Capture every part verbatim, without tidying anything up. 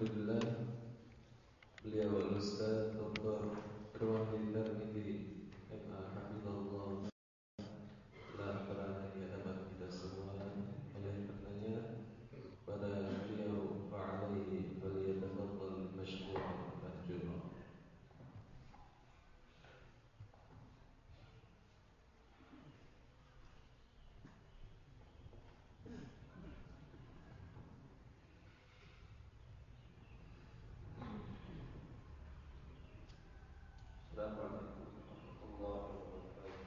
Alhamdulillah, beliau Al-Ustaz Doktor Irwan Tirmidzi M A Hafizahullah telah berada di hadapan kita semua. Oleh karenanya pada beliau fa'alaihi falyatafaddal mashkuran mahjuran. Assalamualaikum warahmatullahi wabarakatuh.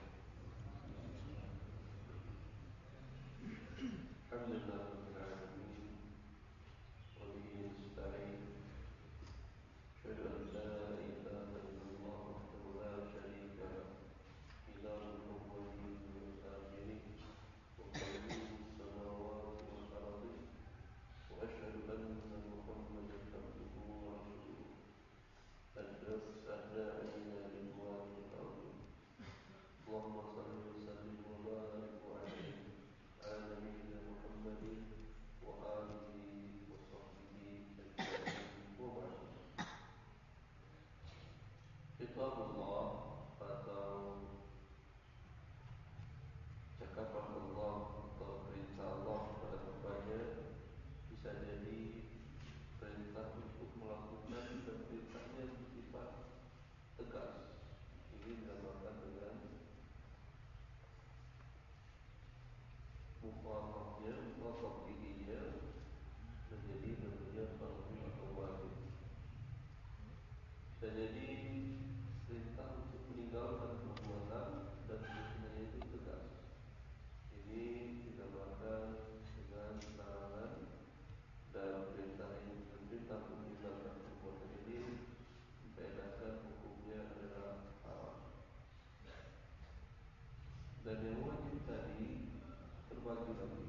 Alhamdulillah rabbil alamin wa bihi nasta'in. Asyhadu an la ilaha illallah wahdahu la syarika lahu ilahul awwalin wal akhirin wa qayyumus samawati wal ardi wa asyhadu anna Muhammadan abduhu wa rasuluh. Al-Das'ada'ina ridwanul ardi. Allahumma salli wa sallim wa barik alaihi ala nabiyyina Muhammadin wa alihi wa sahbihi ajma'in wa ba'd. Kitabullah atau cakapan Allah atau perintah Allah kepada hambanya bisa jadi perintah untuk melakukan dan perintahnya bersifat tegas. Ini dinamakan dengan mufakhahnya, mufakhahnya menjadi namanya fardu atau wajib. Bisa jadi perintah untuk meninggalkan perbuatan dan perintahnya itu tegas. Ini dinamakan dengan larangan. Dan perintah ini perintah untuk meninggalkan perbuatan ini dibedakan hukumnya adalah haram. Dan yang wajib tadi terbagi lagi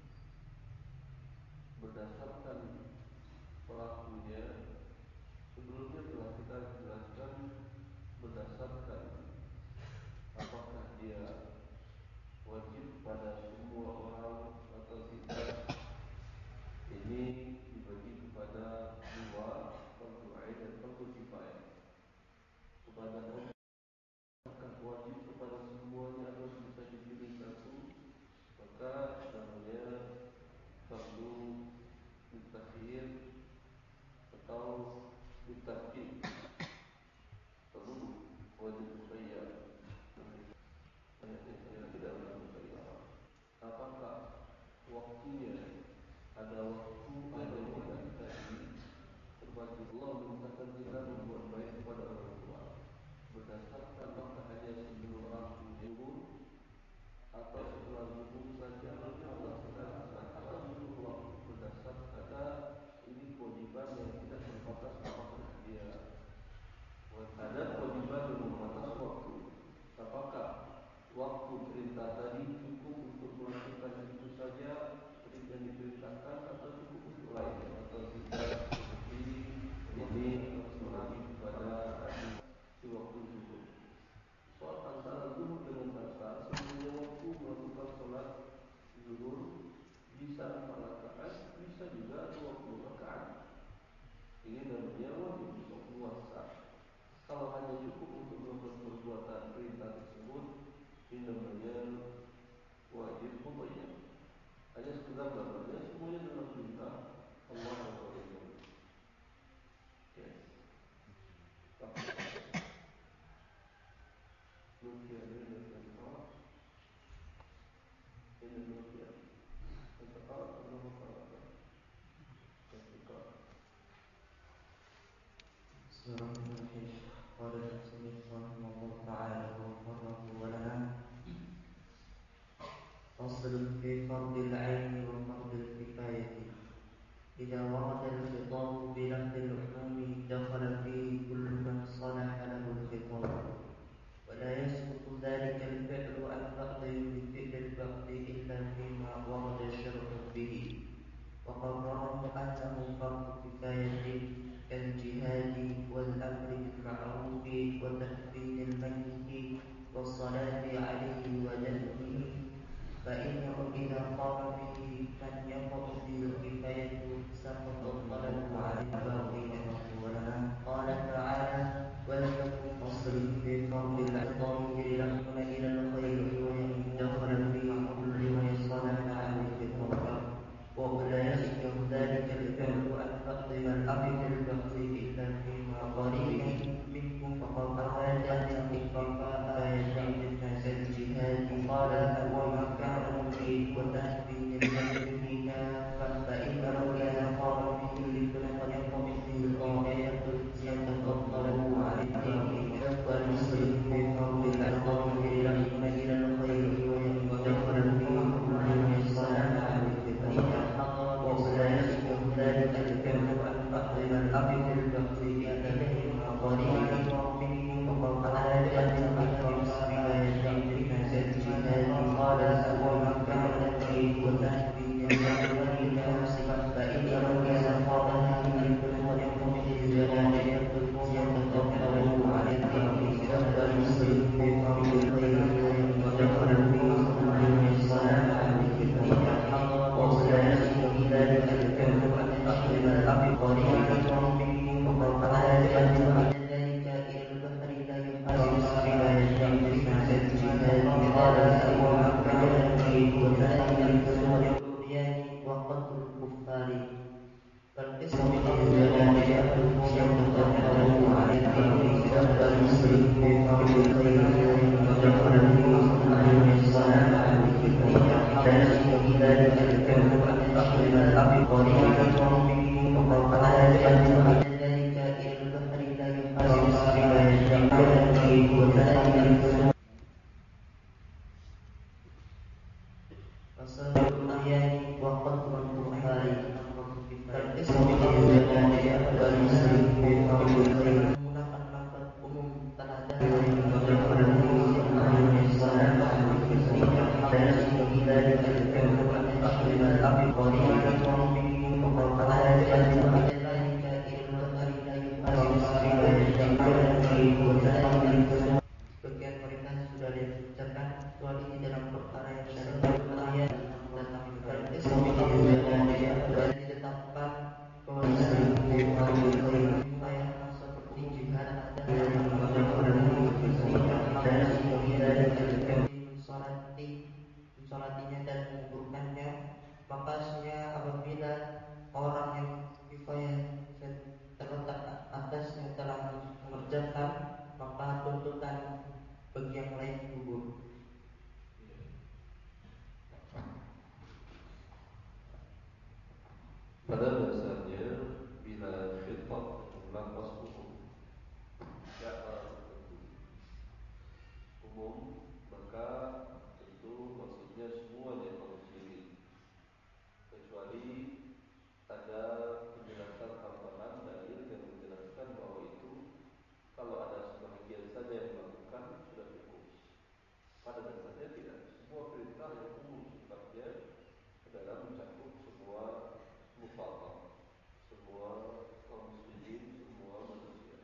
berdasarkan pelakunya. Sebelumnya telah kita jelaskan berdasarkan apakah dia wajib pada semua orang atau tidak. Ini dibagi kepada dua, fardu ain dan fardu kifayah. Kepada orang apakah wajib kepada semuanya atau bisa dipilih satu, maka namanya fardu mutakhir atau mutakhir. Fardu wajib kifayah. Ayat-ayat tidak berkaitan. Apakah waktunya ada waktu ada tidak tadi terbagi. Allah memerintahkan kita berbuat baik kepada orang tua berdasarkan apakah hanya sebelum orang zuhur atau setelah zuhur saja Allah sedang atau butuh waktu berdasarkan ini kewajiban yang tidak terbatas apakah dia ada kewajiban yang membatas waktu. Apakah waktu perintah tadi cukup untuk melakukan itu saja seperti yang diperintahkan atau cukup untuk lain atau tidak seperti ini melalui kepada di waktu zuhur. Soal antara zuhur dengan asar sebenarnya waktu melakukan sholat zuhur bisa empat rakaat, bisa juga dua puluh rakaat. Ini namanya wajib waktu asar. Kalau hanya cukup untuk melakukan perbuatan perintah tersebut, ini namanya wajib mutlak. Hanya sekedar namanya, semuanya dalam perintah Allah dan Rasulnya. Yes. Nukia ini dan Allah. Ini nukia. Untuk Allah Allah Allah. Ketika Bismillahirrahmanirrahim. Qala al-musannif rahimahullah ta'ala wa farahu wa lana. Faslun fi fardil 'aini wa fardil kifayati. Idza warada al-khitab bi lafdil 'umumi dakhala fihi kullu man salaha lahu al-khitab. Wa la yasqutu dhalika al-fi'lu an taqdiri min fi'li al-fardhi illa fima warada syar'u bihi. Wa qarrarahu annahu fardu kifayatin كالجهاد والأمر hujatan, maka tuntutan bagi yang lain gugur. Pada dasarnya bila khitab dengan lafaz umum syarat tertentu umum, maka tentu maksudnya semuanya kaum muslimin, kecuali ada penjelasan tambahan dalil yang menjelaskan bahwa itu kalau ada sebahagian saja yang melakukan sudah cukup. Pada dasarnya tidak. Semua perintah yang umum sifatnya adalah mencakup semua mufakat, semua kaum muslimin, semua manusia.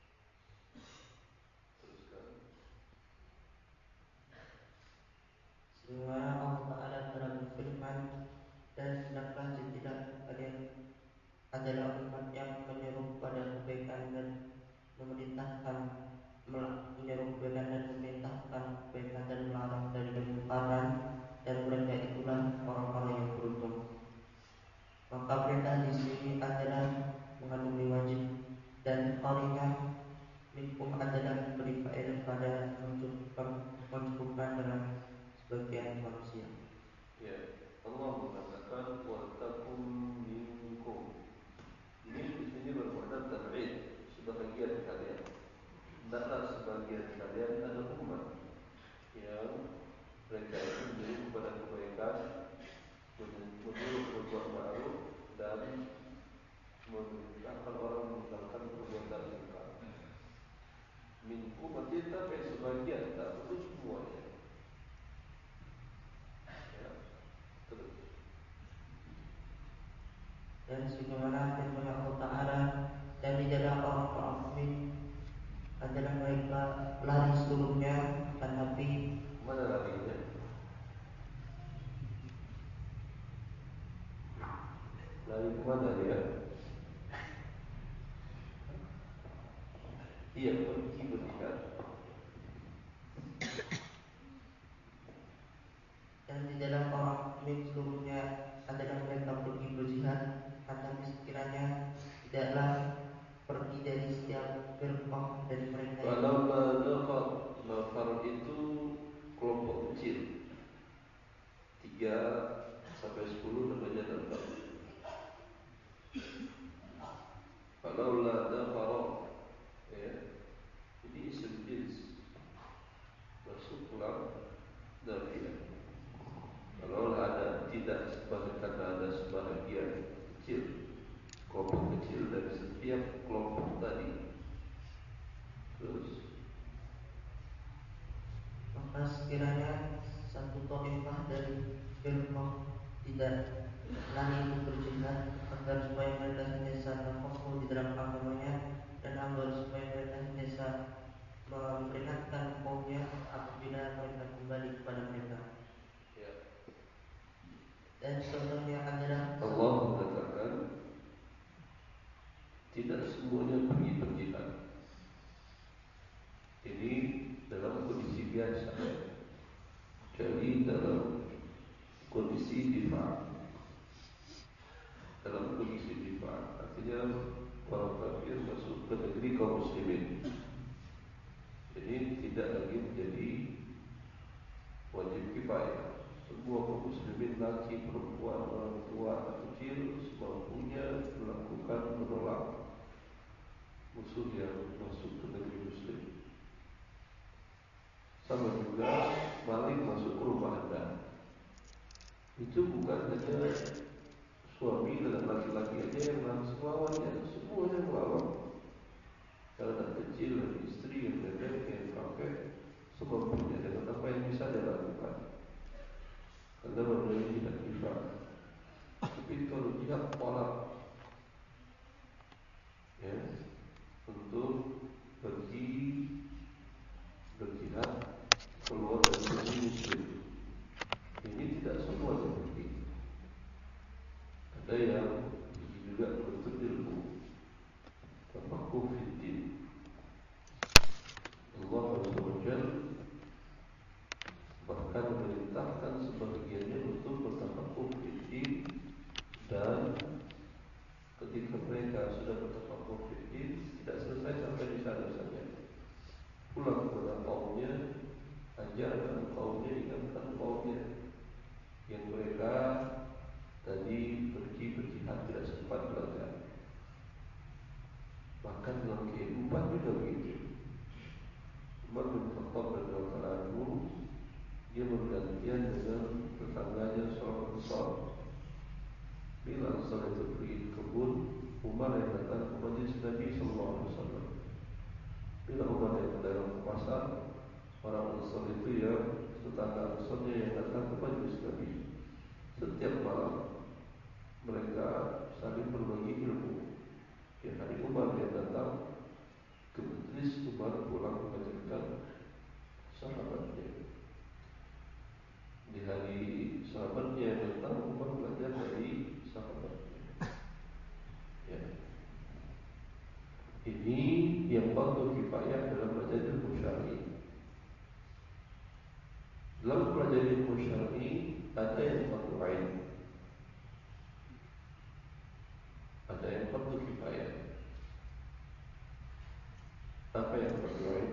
Teruskan. Sebagaimana Allah Ta'ala telah berfirman, dan hendaklah tidak kalian adalah umat yang menyeru pada kebaikan dan memerintahkan menyeru kebaikan dan memerintahkan kebaikan dan melarang dari kemungkaran, dan mereka itulah orang-orang yang beruntung. Maka perintah di sini adalah mengandungi wajib, dan qarinah minkum adalah memberi faedah pada mencukupkan dalam sebagian manusia. Ya, Allah mengatakan watakum minkum. Ini di sini bermakna tab'id, sebahagian kalian. Hendaklah sebagian kalian adalah umat yang mereka itu menyeru kepada kebaikan, menyuruh berbuat ma'ruf dan memerintahkan orang meninggalkan perbuatan mungkar. Minkum artinya tapi sebagian, tak perlu semuanya. Ya, terus. Dan sebagaimana firman Allah Ta'ala, dan di dalam orang-orang mukmin adalah mereka lari seluruhnya, tetapi mana larinya? Lari kemana dia? Dia pergi berjihad. dan di dalam orang mukmin seluruhnya adalah mereka pergi berjihad, tetapi sekiranya tidaklah pergi dari setiap firqah dari mereka. Kalau nafar, nafar itu kelompok kecil, tiga sampai sepuluh namanya nafar. Kalau nafar, ya, ini isim jins masuk dalam nafiyah. Kalau ada tidak sebagian ada sebahagian kecil, kelompok kecil dari setiap kelompok tadi. Terus maka sekiranya satu taifah dari firqah tidak lari untuk berjihad, agar supaya mereka senantiasa kokoh di dalam agamanya, dan agar supaya mereka senantiasa memperingatkan kaumnya apabila mereka kembali kepada mereka. ya, Dan contohnya adalah Allah mengatakan tidak semuanya pergi berjihad. Ini dalam kondisi biasa, jadi dalam kondisi difa'at. Dalam kondisi difa'at artinya orang kafir masuk ke negeri kaum muslimin. Jadi tidak lagi menjadi wajib kifayah. Semua kaum muslimin, laki, perempuan, orang tua, anak kecil, semampunya melakukan menolak musuh yang masuk ke negeri muslim. Sama juga maling masuk ke rumah Anda. Itu bukan hanya suami dan laki-laki aja yang langsung melawannya, semuanya melawan. Kalau anak kecil dan istri yang bebek yang kakek, semampunya dengan apa yang bisa dia lakukan. Karena namanya tidak kifah. Tapi kalau jihad tolak, ya, untuk pergi berjihad keluar dari negeri muslim. Ini tidak semua seperti. Ada yang juga menuntut ilmu, Tapi tidak begitu. Umar bin Khattab radhiyallahu anhu dia bergantian dengan tetangganya seorang Ansar. Bila Ansar itu pergi ke kebun, Umar yang datang ke majlis Nabi sallallahu alaihi wasallam. Bila Umar yang datang ke pasar, orang Ansar itu ya tetangga Ansarnya yang datang ke majlis Nabi. Setiap malam mereka saling berbagi ilmu. Ya, hari Umar yang datang ke majlis, Umar pulang mengajarkan sahabatnya. Di hari sahabatnya yang datang, Umar belajar dari sahabatnya. Ya. Ini yang fardu kifayah dalam belajar ilmu syar'i. Dalam belajar ilmu syar'i ada yang fardu ain, ada yang fardu kifayah. Apa yang fardu ain?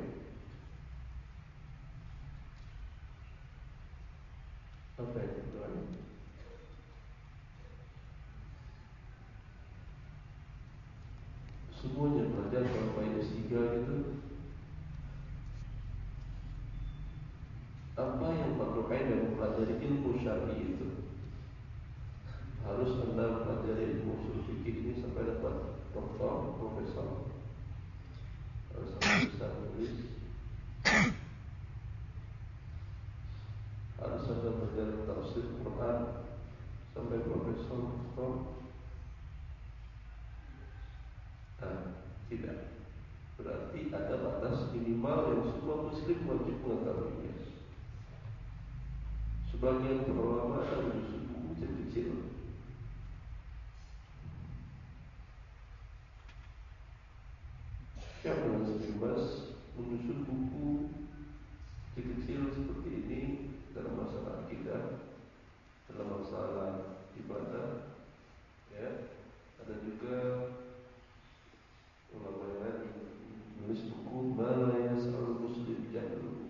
Apa yang fardu ain? Semuanya belajar sampai S tiga itu. Apa yang fardu ain dalam mempelajari ilmu syar'i itu? Harus Anda mempelajari ilmu usul fikih ini sampai dapat doktor, profesor. Harus Anda bisa menulis. Harus Anda belajar tafsir Quran sampai profesor, doktor. Nah, tidak. Berarti ada batas minimal yang semua muslim wajib mengetahuinya. Sebagian para ulama ada menyusun buku kecil-kecil. Yang dengan bebas menyusun buku kecil-kecil seperti ini dalam masalah akidah, dalam masalah ibadah, ya. Ada juga ulama yang lain menulis buku Malaya Sa'al Muslim Jahlu,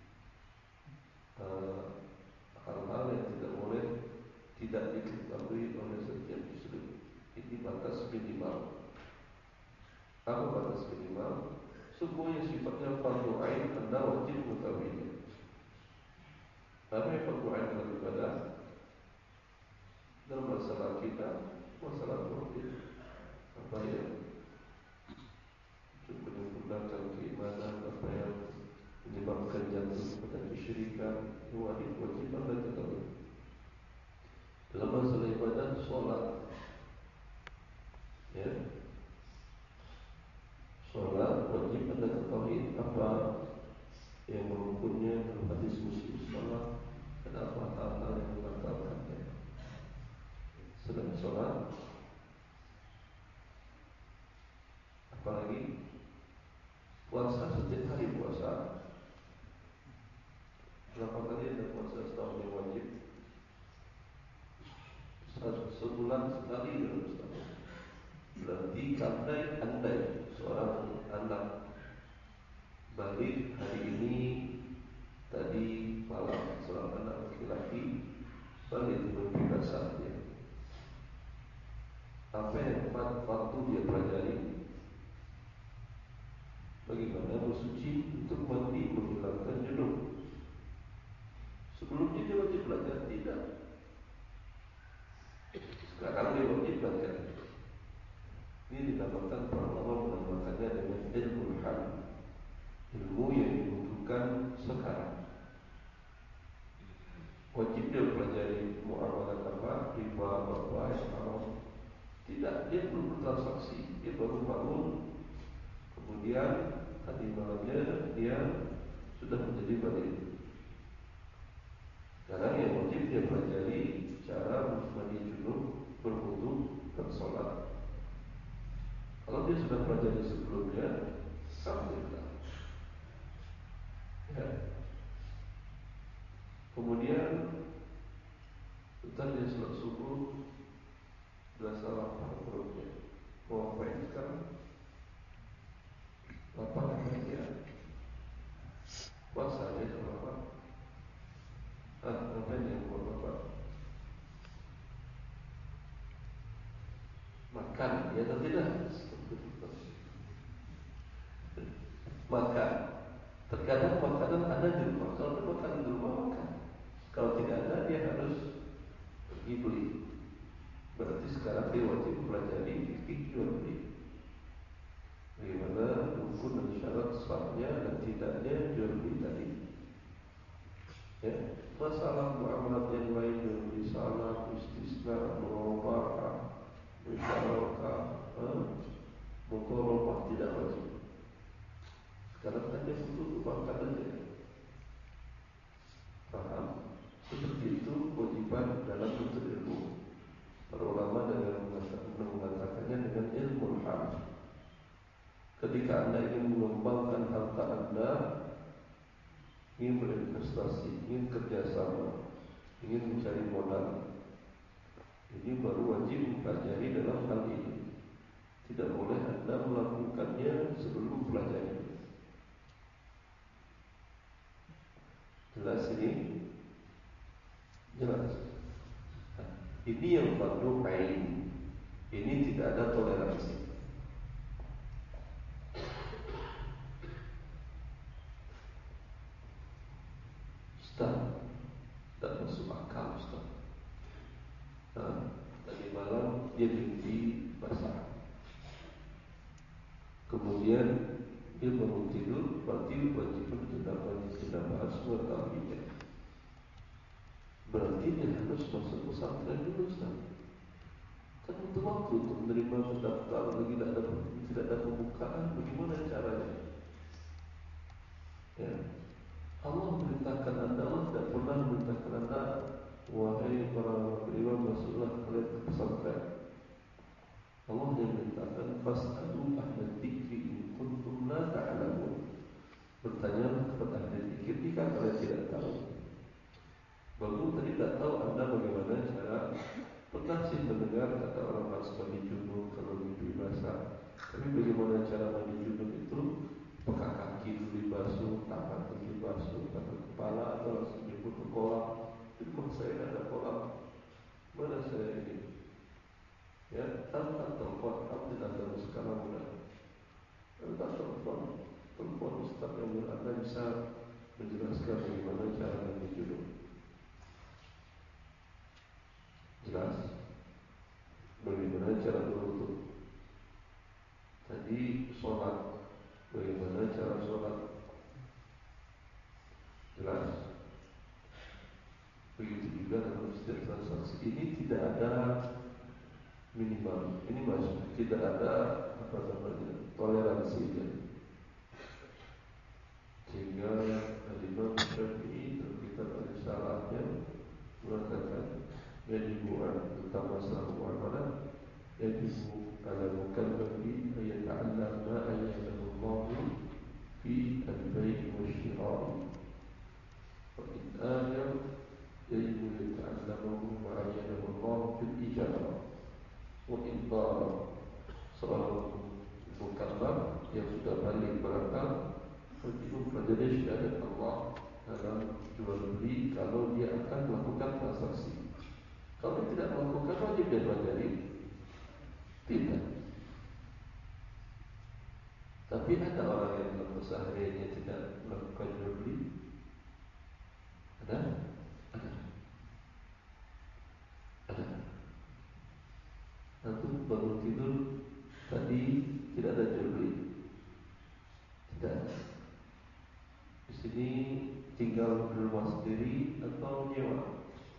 hal-hal yang tidak boleh tidak diketahui oleh setiap muslim. Ini batas minimal. Apa batas minimal? Semuanya sifatnya fardu ain, Anda wajib mengetahuinya. Apa yang fardu ain dalam ibadah? Dalam masalah kita, masalah tauhid, apa yang menyempurnakan keimanan, apa yang menyebabkan jatuh kepada kesyirikan, wajib wajib Anda ketahui. Dalam masalah ibadah, solat, ya, solat wajib Anda ketahui apa yang merukunnya dalam hadis Muslim solat dan apa hal-hal yang membatalkannya. Selain solat, apalagi puasa, setiap hari puasa. Berapa kali Anda puasa setahun yang wajib? Sebulan sekali dalam setahun. Berarti andai-andai seorang anak balik hari ini, tadi malam seorang anak laki-laki balik berbeda saatnya. Apa yang waktu dia pelajari? Bagaimana bersuci untuk mandi menghilangkan junub. Sebelumnya dia wajib belajar? Tidak. Sekarang dia wajib belajar. Ini dinamakan, para ulama menamakannya dengan ilmu hal, ilmu yang dibutuhkan sekarang. Wajib dia pelajari muamalah apa, riba, apa, haram. Tidak, dia belum bertransaksi, dia baru bangun, kemudian tadi malamnya dia sudah menjadi balik. Sekarang yang wajib dia pelajari cara mandi junub, berwudu, dan sholat. Kalau dia sudah pelajari sebelumnya, alhamdulillah. Ya. Kemudian setelah dia sholat subuh, sudah salah paham perutnya. Mau ngapain sekarang? Lapar kan dia? Puasa dia sama apa? Ah, ngapain dia buat apa? Makan, ya atau tidak? makan. Terkadang makanan ada di rumah, kalau ada makanan di rumah makan. Kalau tidak ada dia harus pergi beli. Berarti sekarang dia wajib mempelajari fikih jual beli. Bagaimana rukun dan syarat sahnya dan tidaknya jual beli tadi. Ya, masalah muamalat yang lain jual beli salam, istisna, murabahah, musyarakah, eh, mudharabah tidak wajib. Sekarang hanya butuh makan saja. Paham? Seperti itu kewajiban dalam menuntut ilmu. Para ulama dengan mengatakannya dengan ilmu hal. Ketika anda ingin mengembangkan harta anda, ingin berinvestasi, ingin kerjasama, ingin mencari modal, ini baru wajib mempelajari dalam hal ini. Tidak boleh anda melakukannya sebelum mempelajari. Jelas ini? Jelas. Ini yang fardu ain. Ini tidak ada toleransi. Ustaz, tidak masuk akal Ustaz. Nah, tadi malam dia mimpi basah. Kemudian dia bangun tidur, berarti wajib jenabah jenabah semua tabinya. Berarti dia harus masuk pesantren dulu Ustaz. Kan butuh waktu untuk menerima pendaftar, lagi tidak ada tidak ada pembukaan. Bagaimana caranya? Ya, Allah memerintahkan anda, Allah tidak pernah memerintahkan anda, wahai para beriman masuklah kalian ke pesantren. Allah yang memerintahkan fas'alu ahla dzikri in kuntum la ta'lamun. Bertanya kepada ahli dzikir jika kalian tidak tahu. Baru tadi tak tahu anda bagaimana cara. Pernah sih mendengar kata orang harus mandi junub kalau mimpi basah. Tapi bagaimana cara mandi junub itu? Apakah kaki dulu dibasuh, tangan dulu dibasuh, tangan kepala, atau langsung nyebut ke kolam? Di rumah saya ada kolam. Mana saya ini? Ya, tanpa telepon, alhamdulillah dalam skala mudah. Tanpa telepon, telepon Ustaz yang anda bisa menjelaskan bagaimana cara mandi junub. Jelas? Bagaimana cara berwudu? Tadi sholat, bagaimana cara sholat? Jelas? Begitu juga dalam setiap transaksi ini tidak ada minimal. Ini masuk, tidak ada apa namanya toleransi ya. Sehingga Imam Syafi'i dalam kitab Al-Salahnya mengatakan yajibu'an tentang masalah muamalah, yajibu ala mukallafi ayata'allam ma ayyadahu Allah fi al-bay' wa syira'i wa in ajar yajibu yata'allamahu ma ayyadahu Allah fil ijarah wa in darah. Seorang mukallaf yang sudah balik berakal wajib mempelajari syahadat Allah dalam jual beli kalau dia akan melakukan transaksi. Kalau dia tidak melakukan, wajib dia pelajari? Tidak. Tapi ada orang yang dalam kesehariannya tidak melakukan jual beli. Ada? Ada. Ada. Nanti bangun tidur tadi tidak ada jual beli. Tidak. Di sini tinggal di rumah sendiri atau nyewa?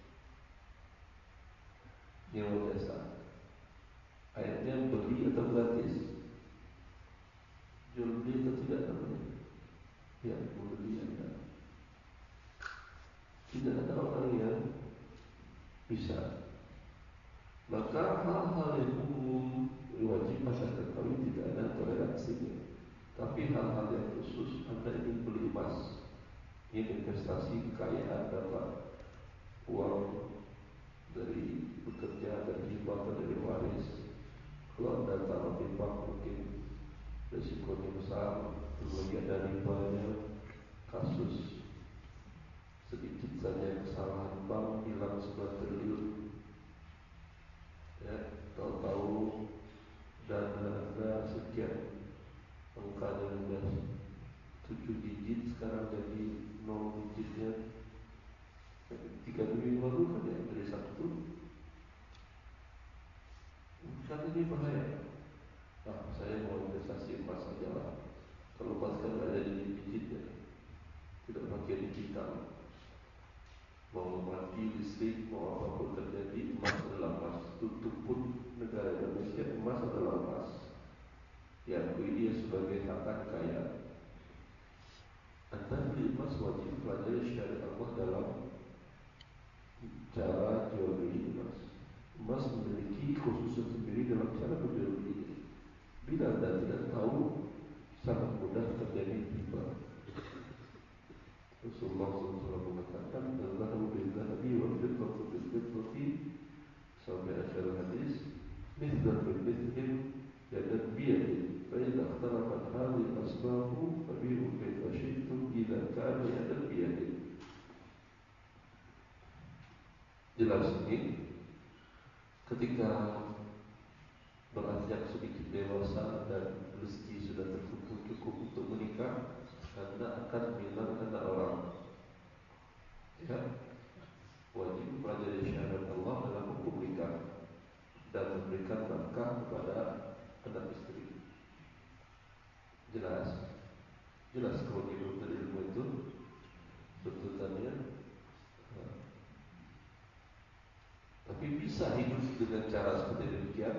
Nyewa jasa. Ayatnya beli atau gratis? Jual beli atau tidak namanya? Ya, beli ada. Tidak ada orang yang bisa. Maka hal-hal yang umum wajib masyarakat kami tidak ada toleransinya. Tapi hal-hal yang khusus, anda ingin beli emas, ingin investasi kekayaan, dapat uang dari bekerja, dari hibah atau dari waris. Kalau anda taruh di bank mungkin risikonya besar, kemudian ada ribanya, kasus sedikit saja kesalahan bank hilang sebelas triliun. Ya, tahu-tahu dana anda sekian, angkanya sudah melepaskan ada di digitnya, tidak pakai digital. Mau mati listrik, mau apapun terjadi, emas adalah emas. Tutup pun negara Indonesia, emas adalah emas. Diakui dia sebagai harta kekayaan. Anda beli emas wajib pelajari syariat Allah dalam cara jual beli emas. Emas memiliki khususan sendiri dalam cara berjual belinya. Bila Anda tidak tahu, sangat mudah terjadi riba. Rasulullah shallallahu alaihi wasallam mengatakan, "Al-zahabu bil-zahabi wal-fiddatu bil-fiddati," sampai akhir hadis, "Mithlan bil-mithlin yadan biyadin, fa idza ikhtalafat hadhihi al-asbabu fabi'u kayfa syi'tum idza kana yadan biyadin." Jelas ini ketika beranjak sedikit dewasa dan rezeki sudah terkumpul cukup untuk menikah, Anda akan bilang anak orang, ya, wajib pelajari syariat Allah dalam hukum nikah dan memberikan nafkah kepada anak istri. Jelas, jelas kewajiban dari ilmu itu tuntutannya. Nah, tapi bisa hidup dengan cara seperti demikian?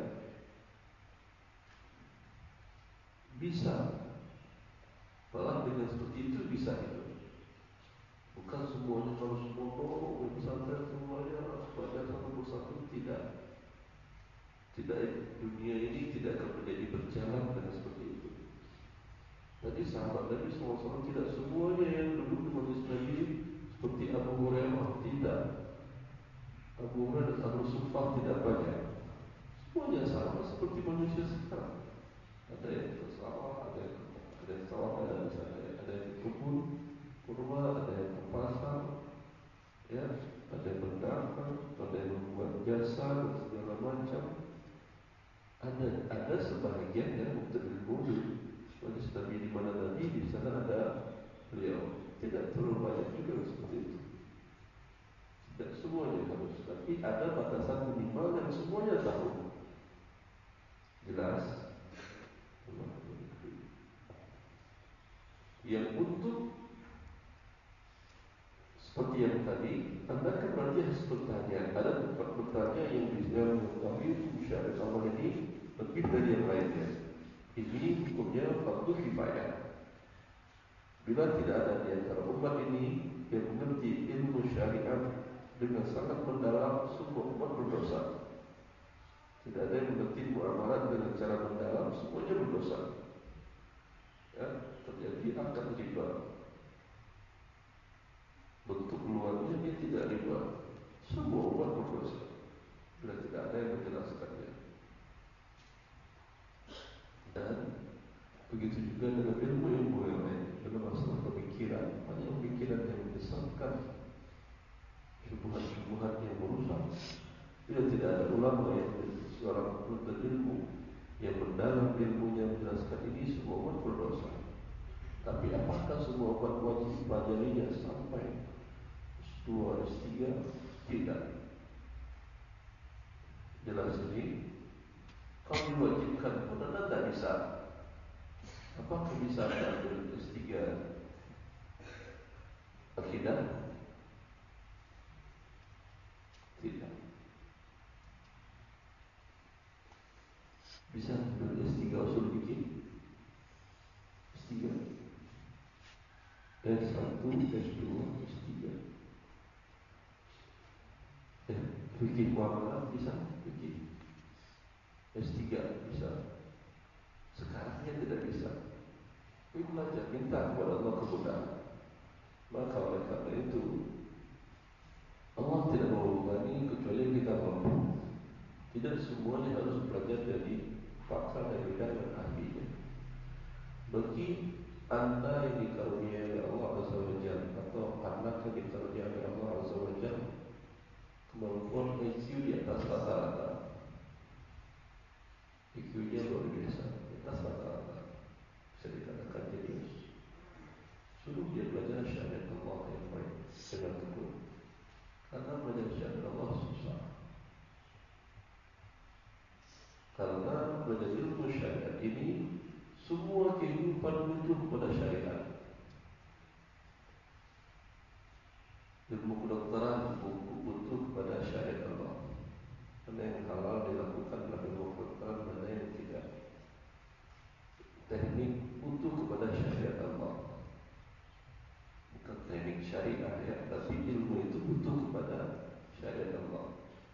Bisa. Malah dengan seperti itu bisa hidup. Bukan semuanya kalau semua oh pesantren semuanya belajar satu persatu, tidak. Tidak, dunia ini tidak akan menjadi berjalan dengan seperti itu. Tadi sahabat Nabi shallallahu alaihi wasallam tidak semuanya yang duduk di majelis Nabi seperti Abu Hurairah, tidak. Abu Hurairah dan Abu Sufyan tidak banyak. Semuanya sama seperti manusia sekarang. Ada yang ke sawah, ada yang ke ada yang sawah, ada misalnya, ada yang ke kebun kurma, ada yang ke pasar, ya, ada yang berdagang, ada yang membuat jasa dan segala macam. Ada ada sebagian yang terlibat majelis Nabi di mana Nabi di sana ada beliau. Tidak terlalu banyak juga seperti itu. Tidak semuanya harus, tapi ada batasan minimal yang semuanya tahu. Jelas. Yang untuk seperti yang tadi, Anda kan berarti harus bertanya. Ada tempat bertanya yang bisa mengetahui syariat Allah ini lebih dari yang lainnya. Ini hukumnya fardu kifayah. Bila tidak ada di antara umat ini yang mengerti ilmu syariat dengan sangat mendalam, semua umat berdosa. Tidak ada yang mengerti muamalah dengan cara mendalam, semuanya berdosa. Ya, terjadi akad riba. Bentuk luarnya dia tidak riba, semua umat berdosa. Bila tidak ada yang menjelaskannya. Dan begitu juga dengan ilmu-ilmu yang lain. Dalam masalah pemikiran, banyak pemikiran yang menyesatkan, syubhat-syubhat yang merusak. Bila tidak ada ulama yang seorang penuntut ilmu yang mendalam ilmunya menjelaskan ini, semua umat berdosa. Tapi apakah semua umat wajib pelajarinya sampai S dua, S tiga? Tidak. Jelas ini, kalau diwajibkan pun Anda tidak bisa. Apakah bisa ambil S tiga akidah? Tidak. Bisa ambil S tiga usul fikih? S tiga, S satu, S dua, S tiga. Ya, fikih muamalah bisa, fikih S tiga bisa. Sekarangnya tidak bisa. Tapi belajar, minta kepada Allah kemudahan. Maka oleh karena itu Allah tidak membebani kecuali kita mampu. Tidak semuanya harus belajar dari pakar dan bidang dan ahlinya. Bagi anda yang dikaruniai oleh Allah Azza wa Jalla atau anak yang dikaruniai oleh Allah Azza wa Jalla kemampuan I Q di atas rata-rata, I Q-nya luar biasa, di atas rata-rata, bisa dikatakan jenius. Suruh dia belajar syariat Allah yang baik dengan tekun. Karena belajar syariat Allah susah. Karena belajar ilmu syariat ini semua kehidupan itu butuh kepada syariat. Ilmu kedokteran butuh kepada syariat Allah. Mana yang halal dilakukan dalam ilmu kedokteran, mana yang tidak. Teknik butuh kepada syariat Allah. Bukan teknik syariah ya, tapi ilmu itu butuh kepada syariat Allah.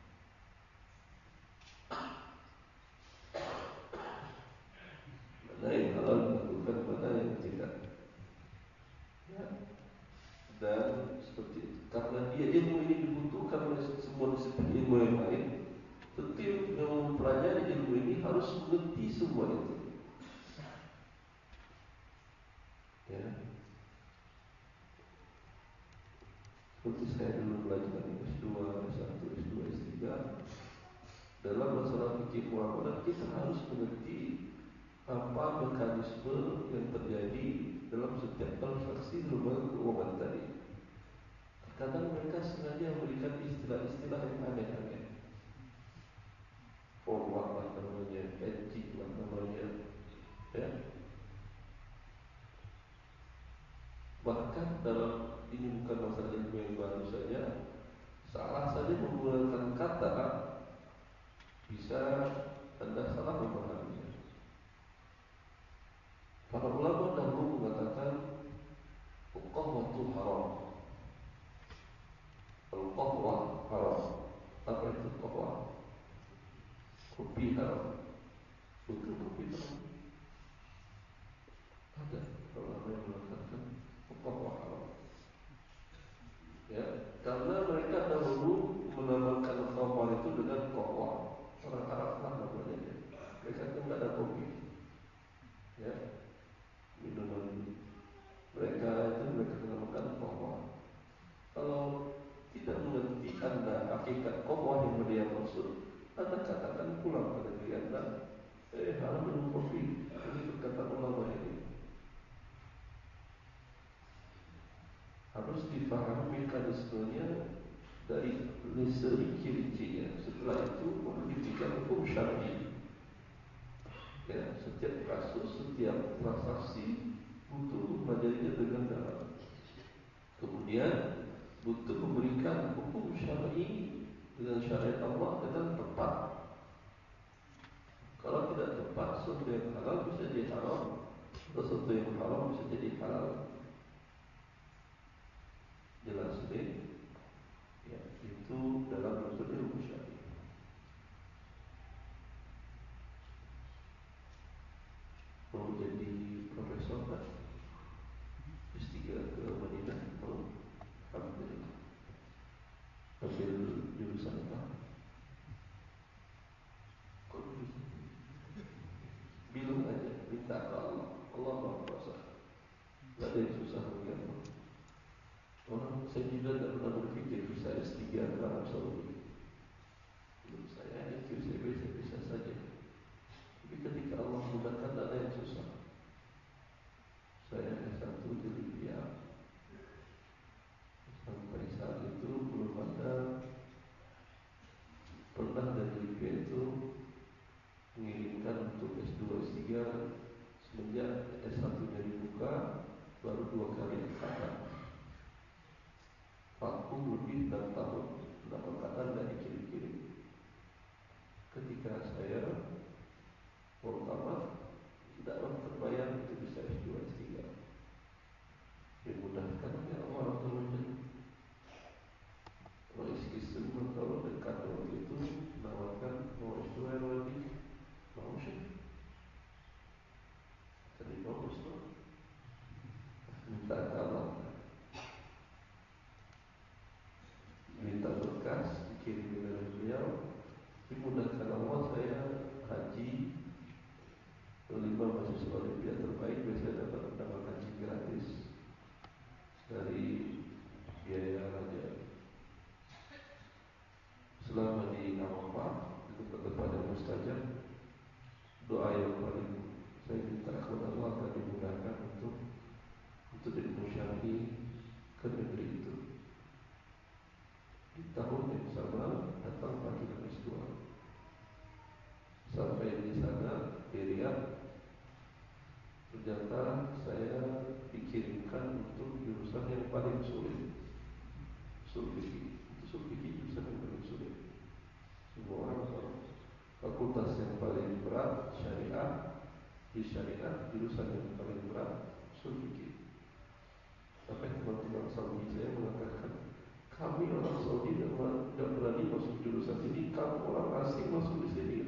Mana yang halal dilakukan, mana yang tidak. Ya. Dan seperti itu. Karena dia ilmu ini dibutuhkan oleh semua disiplin ilmu yang lain, tentu yang mempelajari ilmu ini harus mengerti semua itu. Ya. Seperti saya dulu belajar S dua, S satu, S dua, S tiga. Dalam masalah fikih muamalah kita harus mengerti apa mekanisme yang terjadi dalam setiap transaksi lembaga keuangan tadi. Kadang mereka sengaja memberikan istilah-istilah yang aneh-aneh. Forward lah namanya, hedging lah namanya, ya. Bahkan dalam ini bukan masalah ilmu yang baru saja, salah saja menggunakan kata bisa Anda salah memahaminya. Para ulama dahulu mengatakan al-qahwatu haram. Al-qahwa haram. Apa itu qahwa? Kopi haram. Betul kopi haram. Ada ulama yang mengatakan al-qahwa haram. Ya, karena mereka dahulu menamakan qahwa itu dengan qahwa. Orang Arab lah namanya. Mereka itu tidak ada kopi. Ya, minuman mereka itu mereka menamakan qahwa. Kalau tidak mengerti Anda hakikat qahwa yang dia maksud, Anda katakan pulang ke negeri Anda, eh haram minum kopi. Ini perkataan ulama ini. Harus difahami mekanismenya dari serinci-rincinya. Setelah itu menghentikan hukum syar'i. Ya, setiap kasus, setiap transaksi butuh mempelajarinya dengan dalam. Kemudian butuh memberikan hukum syar'i dengan syariat Allah dengan tepat. Kalau tidak tepat, sesuatu yang halal bisa jadi haram, atau sesuatu yang haram bisa jadi halal. Jelas ini, ya, itu dalam bentuk ilmu syar'i. Mau jadi profesor kan? S tiga ke Madinah, mau ambil ambil jurusan apa? Kok jurusan? Bilang aja, minta ke Allah. Allah Maha Kuasa. Tidak ada yang susah bagi Allah. Orang saya juga tidak pernah berpikir bisa S tiga ke Arab Saudi. Menurut saya itu saya bisa-bisa saja. Tapi ketika Allah mudahkan, tidak ada yang susah. Saya S satu di Libya. Sampai saat itu belum ada pernah dari Libya itu mengirimkan untuk S dua, S tiga. Semenjak S satu-nya dibuka, baru dua kali angkatan. Vakum lebih enam tahun, enam angkatan dari dikirim-kirim. Ketika saya mau tamat, tidak terbayang itu bisa S dua, S tiga. Dimudahkan oleh Allah Taala. Oleh Islam kalau dekat waktu itu menawarkan mau S dua lagi, mau sih. Tadi bagus tuh. Minta Allah, minta berkas dikirim oleh beliau. Dimudahkan Allah, saya haji lima mahasiswa ternyata saya dikirimkan untuk jurusan yang paling sulit, usul fikih. Usul fikih jurusan yang paling sulit. Semua orang tahu. Fakultas yang paling berat syariah, di syariah jurusan yang paling berat usul fikih. Sampai teman-teman Saudi saya mengatakan, kami orang Saudi tidak berani masuk jurusan ini, kamu orang asing masuk di sini.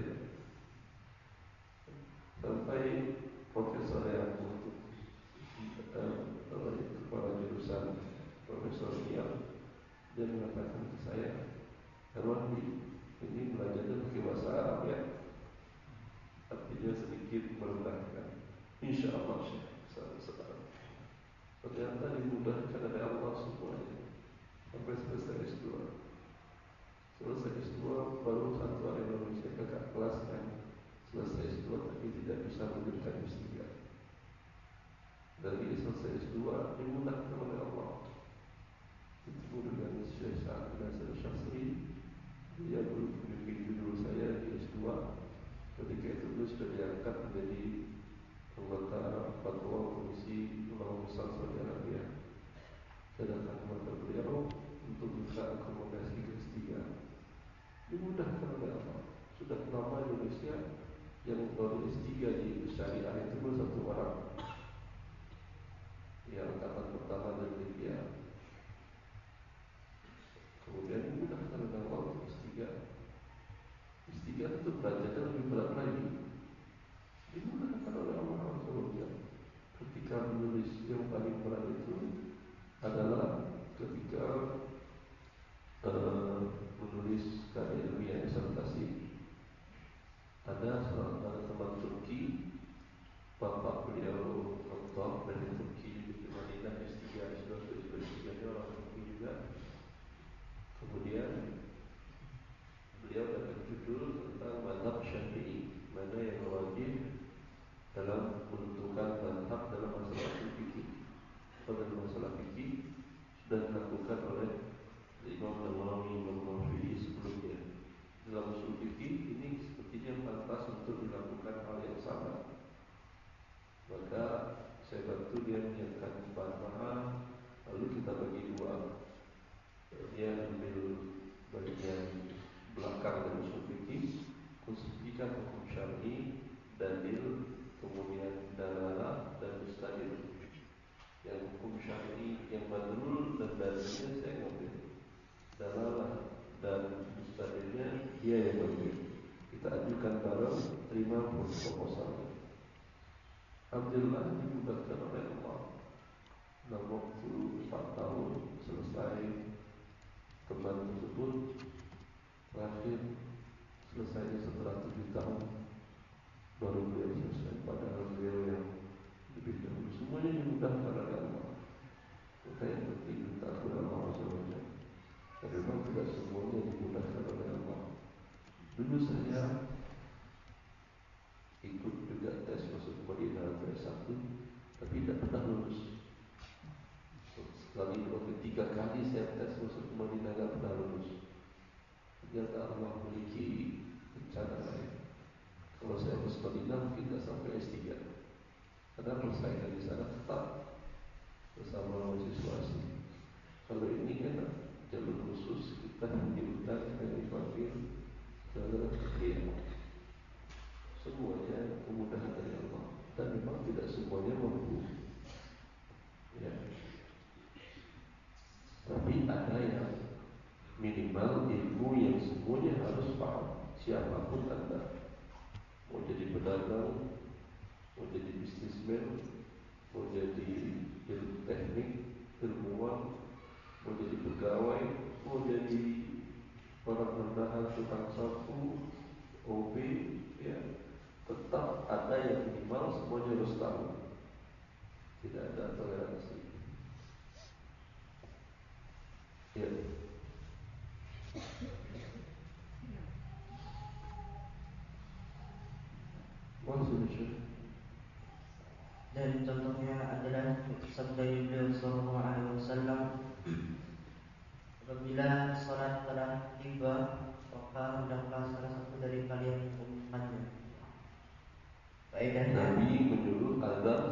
Sampai profesor yang untuk uh, kepala jurusan, Profesor Niam, dia mengatakan ke saya, Herwan, ini belajarnya pakai bahasa Arab ya, artinya sedikit merendahkan. Insya Allah Syekh, ternyata dimudahkan oleh Allah semuanya. Sampai selesai S dua. Selesai S dua baru satu hari lalu saya kakak kelas yang selesai S dua tapi tidak bisa melanjutkan S tiga. Dari selesai S dua dimudahkan oleh Allah. Itu dengan Syekh Sa'ad bin Nasir Syasri. Dia dulu pemimpin judul saya di S dua. Ketika itu beliau sudah diangkat menjadi anggota Fatwa Komisi Ulama Besar Saudi Arabia. Saya datang kepada beliau untuk minta akomodasi ke S tiga. Dimudahkan oleh Allah. Sudah lama Indonesia yang baru S tiga di syariah itu baru satu orang. Ya, angkatan pertama dari Libya. Kemudian dimudahkan oleh Allah untuk S tiga. S tiga itu belajarnya lebih berat lagi. Dimudahkan oleh Allah SWT. Ketika menulis yang paling berat itu adalah ketika uh, menulis karya ilmiah disertasi. Ada seorang teman Turki, bapak beliau doktor dari Turki di Madinah S tiga, S dua, S dua, S tiga nya orang Turki juga. Kemudian beliau dapat judul tentang mazhab Syafi'i, mana yang wajib dalam menentukan mazhab dalam masalah fikih. Pada masalah fikih sudah dilakukan oleh Imam Nawawi, Imam Syafi'i sebelumnya. Dalam usul fikih ini sepertinya pantas untuk dilakukan hal yang sama. Maka saya bantu dia menyiapkan bahan, lalu kita bagi dua. Dia ambil bagian belakang dari usul fikih, konstruksikan hukum syar'i, dalil, kemudian dalalah dan mustadil. Yang hukum syar'i, yang madlul dan dalilnya saya ngambil, dalalah dan mustadilnya dia yang ambil. Kita ajukan barang, terima proposalnya. Alhamdulillah dimudahkan oleh Allah. Dalam waktu empat tahun selesai teman tersebut. Terakhir selesainya setelah tujuh tahun baru beliau selesai. Padahal beliau yang lebih dahulu. Semuanya dimudahkan oleh Allah. Maka yang penting minta kepada Allah SWT. Dan memang tidak semuanya dimudahkan oleh Allah. Dulu saya ikut juga tes masuk Madinah tes satu, tapi tidak pernah lulus. Sekali dua ketiga kali saya tes masuk Madinah tidak pernah lulus. Ternyata Allah memiliki rencana lain. Kalau saya masuk Madinah mungkin tidak sampai S tiga. Karena persaingan di sana tetap bersama mahasiswa asing. Kalau ini kan jalur khusus, kita diundang dan dipanggil ke kerja. Semuanya kemudahan dari Allah. Dan memang tidak semuanya mampu. Ya. Tapi ada yang minimal ilmu yang semuanya harus paham. Siapapun Anda, mau jadi pedagang, mau jadi bisnismen, mau jadi ilmu teknik, ilmuwan, mau jadi pegawai, mau jadi orang rendahan, tukang sapu, O B, ya, tetap ada yang minimal semuanya harus tahu. Tidak ada toleransi. Ya. Dan contohnya adalah sabda beliau sallallahu alaihi wasallam, apabila salat telah tiba, maka hendaklah salah satu dari kalian mengumumkannya. Faedahnya, Nabi menyuruh azan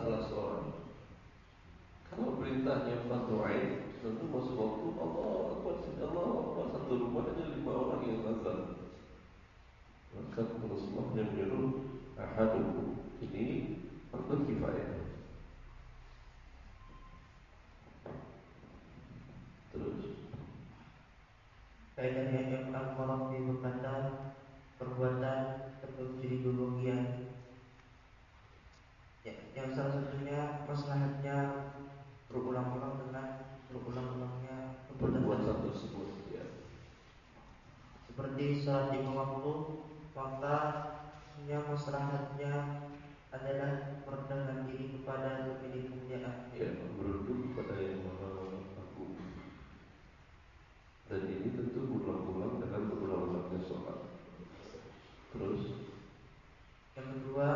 maslahatnya berulang-ulang dengan berulang-ulangnya berbuat satu tersebut, ya. Seperti sholat lima waktu, maka yang maslahatnya adalah merendahkan diri kepada pemilik kemuliaan, Ya, berunduk kepada yang maha agung. Dan ini tentu berulang-ulang dengan berulang-ulangnya sholat. Terus yang kedua,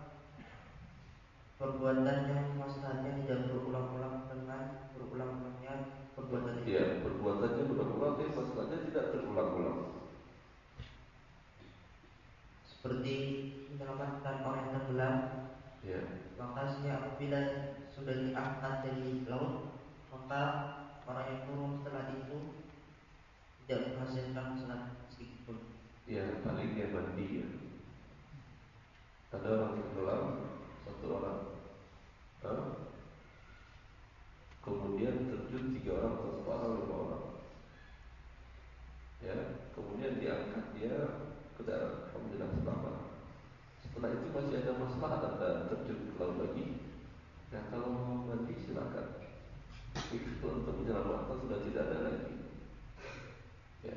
perbuatan yang maslahatnya tidak berulang-ulang dengan berulang-ulangnya perbuatan itu. Ya, perbuatannya berulang-ulang, tapi masalahnya tidak terulang-ulang. Seperti menyelamatkan orang yang tenggelam, Ya. maka apabila sudah diangkat dari laut, maka orang yang turun setelah itu tidak menghasilkan salat sedikitpun. Ya, paling dia mandi, ya. Ada orang tenggelam, satu orang, Hah? kemudian terjun tiga orang atau empat orang, lima orang, ya. Kemudian diangkat dia ke darat, alhamdulillah selamat. Setelah itu masih ada masalah, ada terjun ke laut lagi. Ya, kalau mau mandi silakan. Tapi kalau untuk menyelamatkan sudah tidak ada lagi. Ya.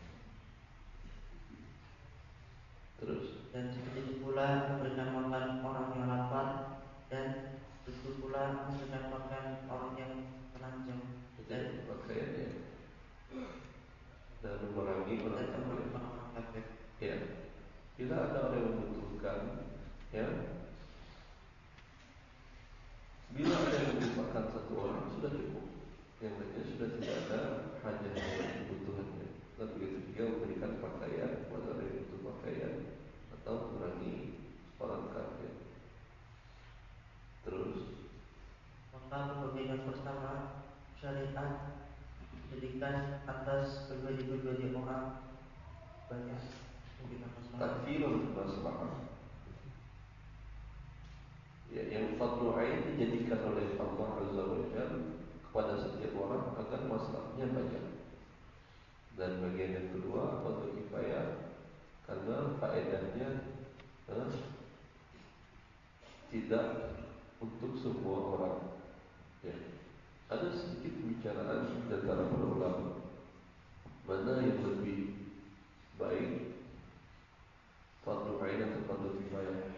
Terus Dan begitu pula memberikan makan orang yang lapar, dan begitu pula memberikan makan orang yang telanjang, dan pakaiannya dan memerangi orang kafir. orang kafir. Ya, bila ada orang yang membutuhkan, ya, bila ada yang merupakan satu orang sudah cukup. Yang lainnya sudah tidak ada hajatnya, kebutuhannya. Dan begitu juga memberikan pakaian kepada orang yang butuh pakaian atau memerangi orang kafir. Terus maka pembagian pertama syariat jadikan atas pribadi-pribadi orang banyak memberikan masalah. takfirun masalah. Ya, yang fardhu ain dijadikan oleh Allah Azza wa Jalla kepada setiap orang agar masalahnya banyak. Dan bagian yang kedua fardhu kifayah karena faedahnya eh, tidak untuk semua orang. Ya. Ada sedikit pembicaraan antara para ulama mana yang lebih baik, fardhu ain atau fardhu kifayah.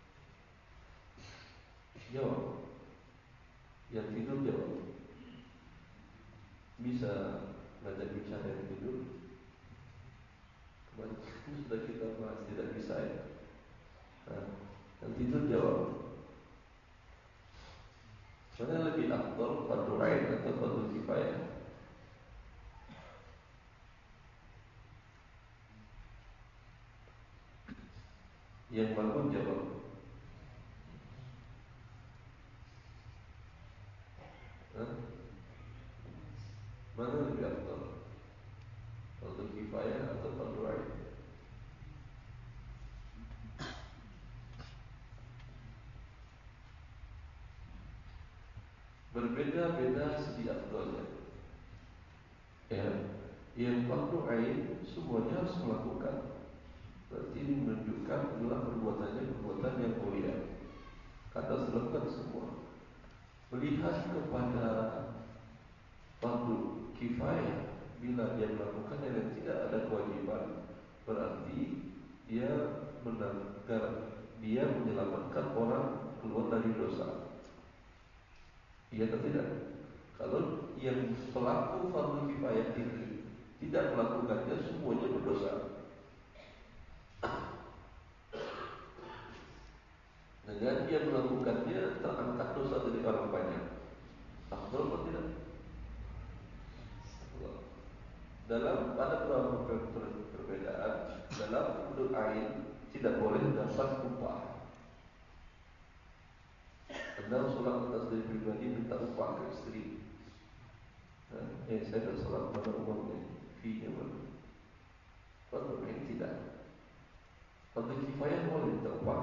Jawab. Yang tidur jawab. Bisa ngajak bicara yang tidur. Kemarin sudah kita bahas, tidak bisa, ya. Nah, yang tidur jawab. Mana lebih afdal, fardhu ain atau fardhu kifayah? Yang bangun jawab. Hah? Mana lebih afdal, fardhu kifayah atau fardhu ain? Berbeda-beda segi afdalnya. Ya, yang fardhu ain semuanya harus melakukan. Berarti ini menunjukkan adalah perbuatannya perbuatan yang mulia. Kata dilakukan semua. Melihat kepada fardhu kifayah, bila dia melakukan yang tidak ada kewajiban, berarti dia menanggar, dia menyelamatkan orang keluar dari dosa. Iya atau tidak? Kalau yang pelaku fardhu kifayah ini tidak melakukannya, semuanya berdosa. Dengan dia melakukannya, terangkat dosa dari orang banyak. Afdal atau tidak? Dalam pada beberapa perbedaan, dalam fardhu ain tidak boleh dapat upah. Anda sholat atas diri pribadi minta upah ke istri. Nah, eh saya dah sholat pada uangnya, fee-nya mana? Fardhu ain tidak. Fardhu kifayah boleh minta upah.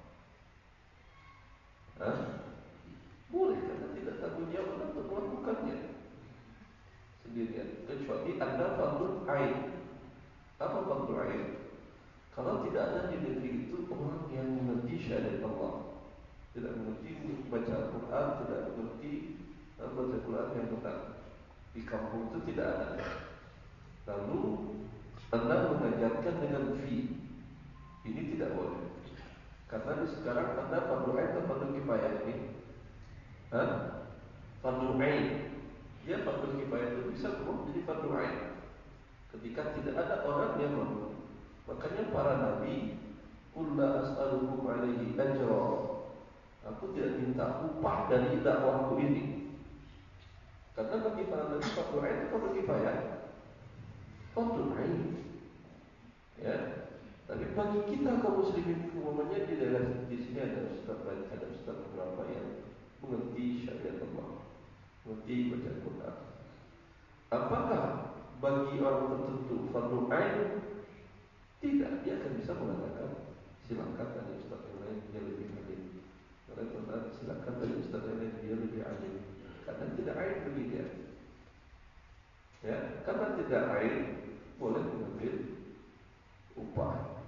Hah? Boleh, karena tidak tanggung jawab untuk melakukannya sendirian. Kecuali Anda fardhu ain. Apa fardhu ain? Kalau tidak ada di negeri itu orang yang mengerti syariat Allah, tidak mengerti baca Al-Quran, tidak mengerti baca Al-Quran yang benar. Di kampung itu tidak ada. Lalu Anda mengajarkan dengan fi, ini tidak boleh. Karena di sekarang Anda fardu ain atau fardu kifayah ini? Hah? Fardu ain. Dia fardu kifayah itu bisa berubah menjadi fardu ain ketika tidak ada orang yang mampu. Makanya para nabi, qul la as'alukum alaihi ajra, aku tidak minta upah dari dakwahku ini. Karena bagi para nabi fardu ain itu fardu kifayah, fardu ain. Ya. Tapi bagi kita kaum muslimin umumnya di daerah di sini ada ustaz banyak, ada ustaz beberapa yang mengerti syariat Allah, mengerti baca Quran. Apakah bagi orang tertentu fardu ain? Tidak, dia akan bisa mengatakan silakan dari ustaz yang lain dia lebih alim. Karena silakan dari ustaz yang lain dia lebih alim. Karena tidak ain bagi dia. Ya, karena tidak ain boleh mengambil upah.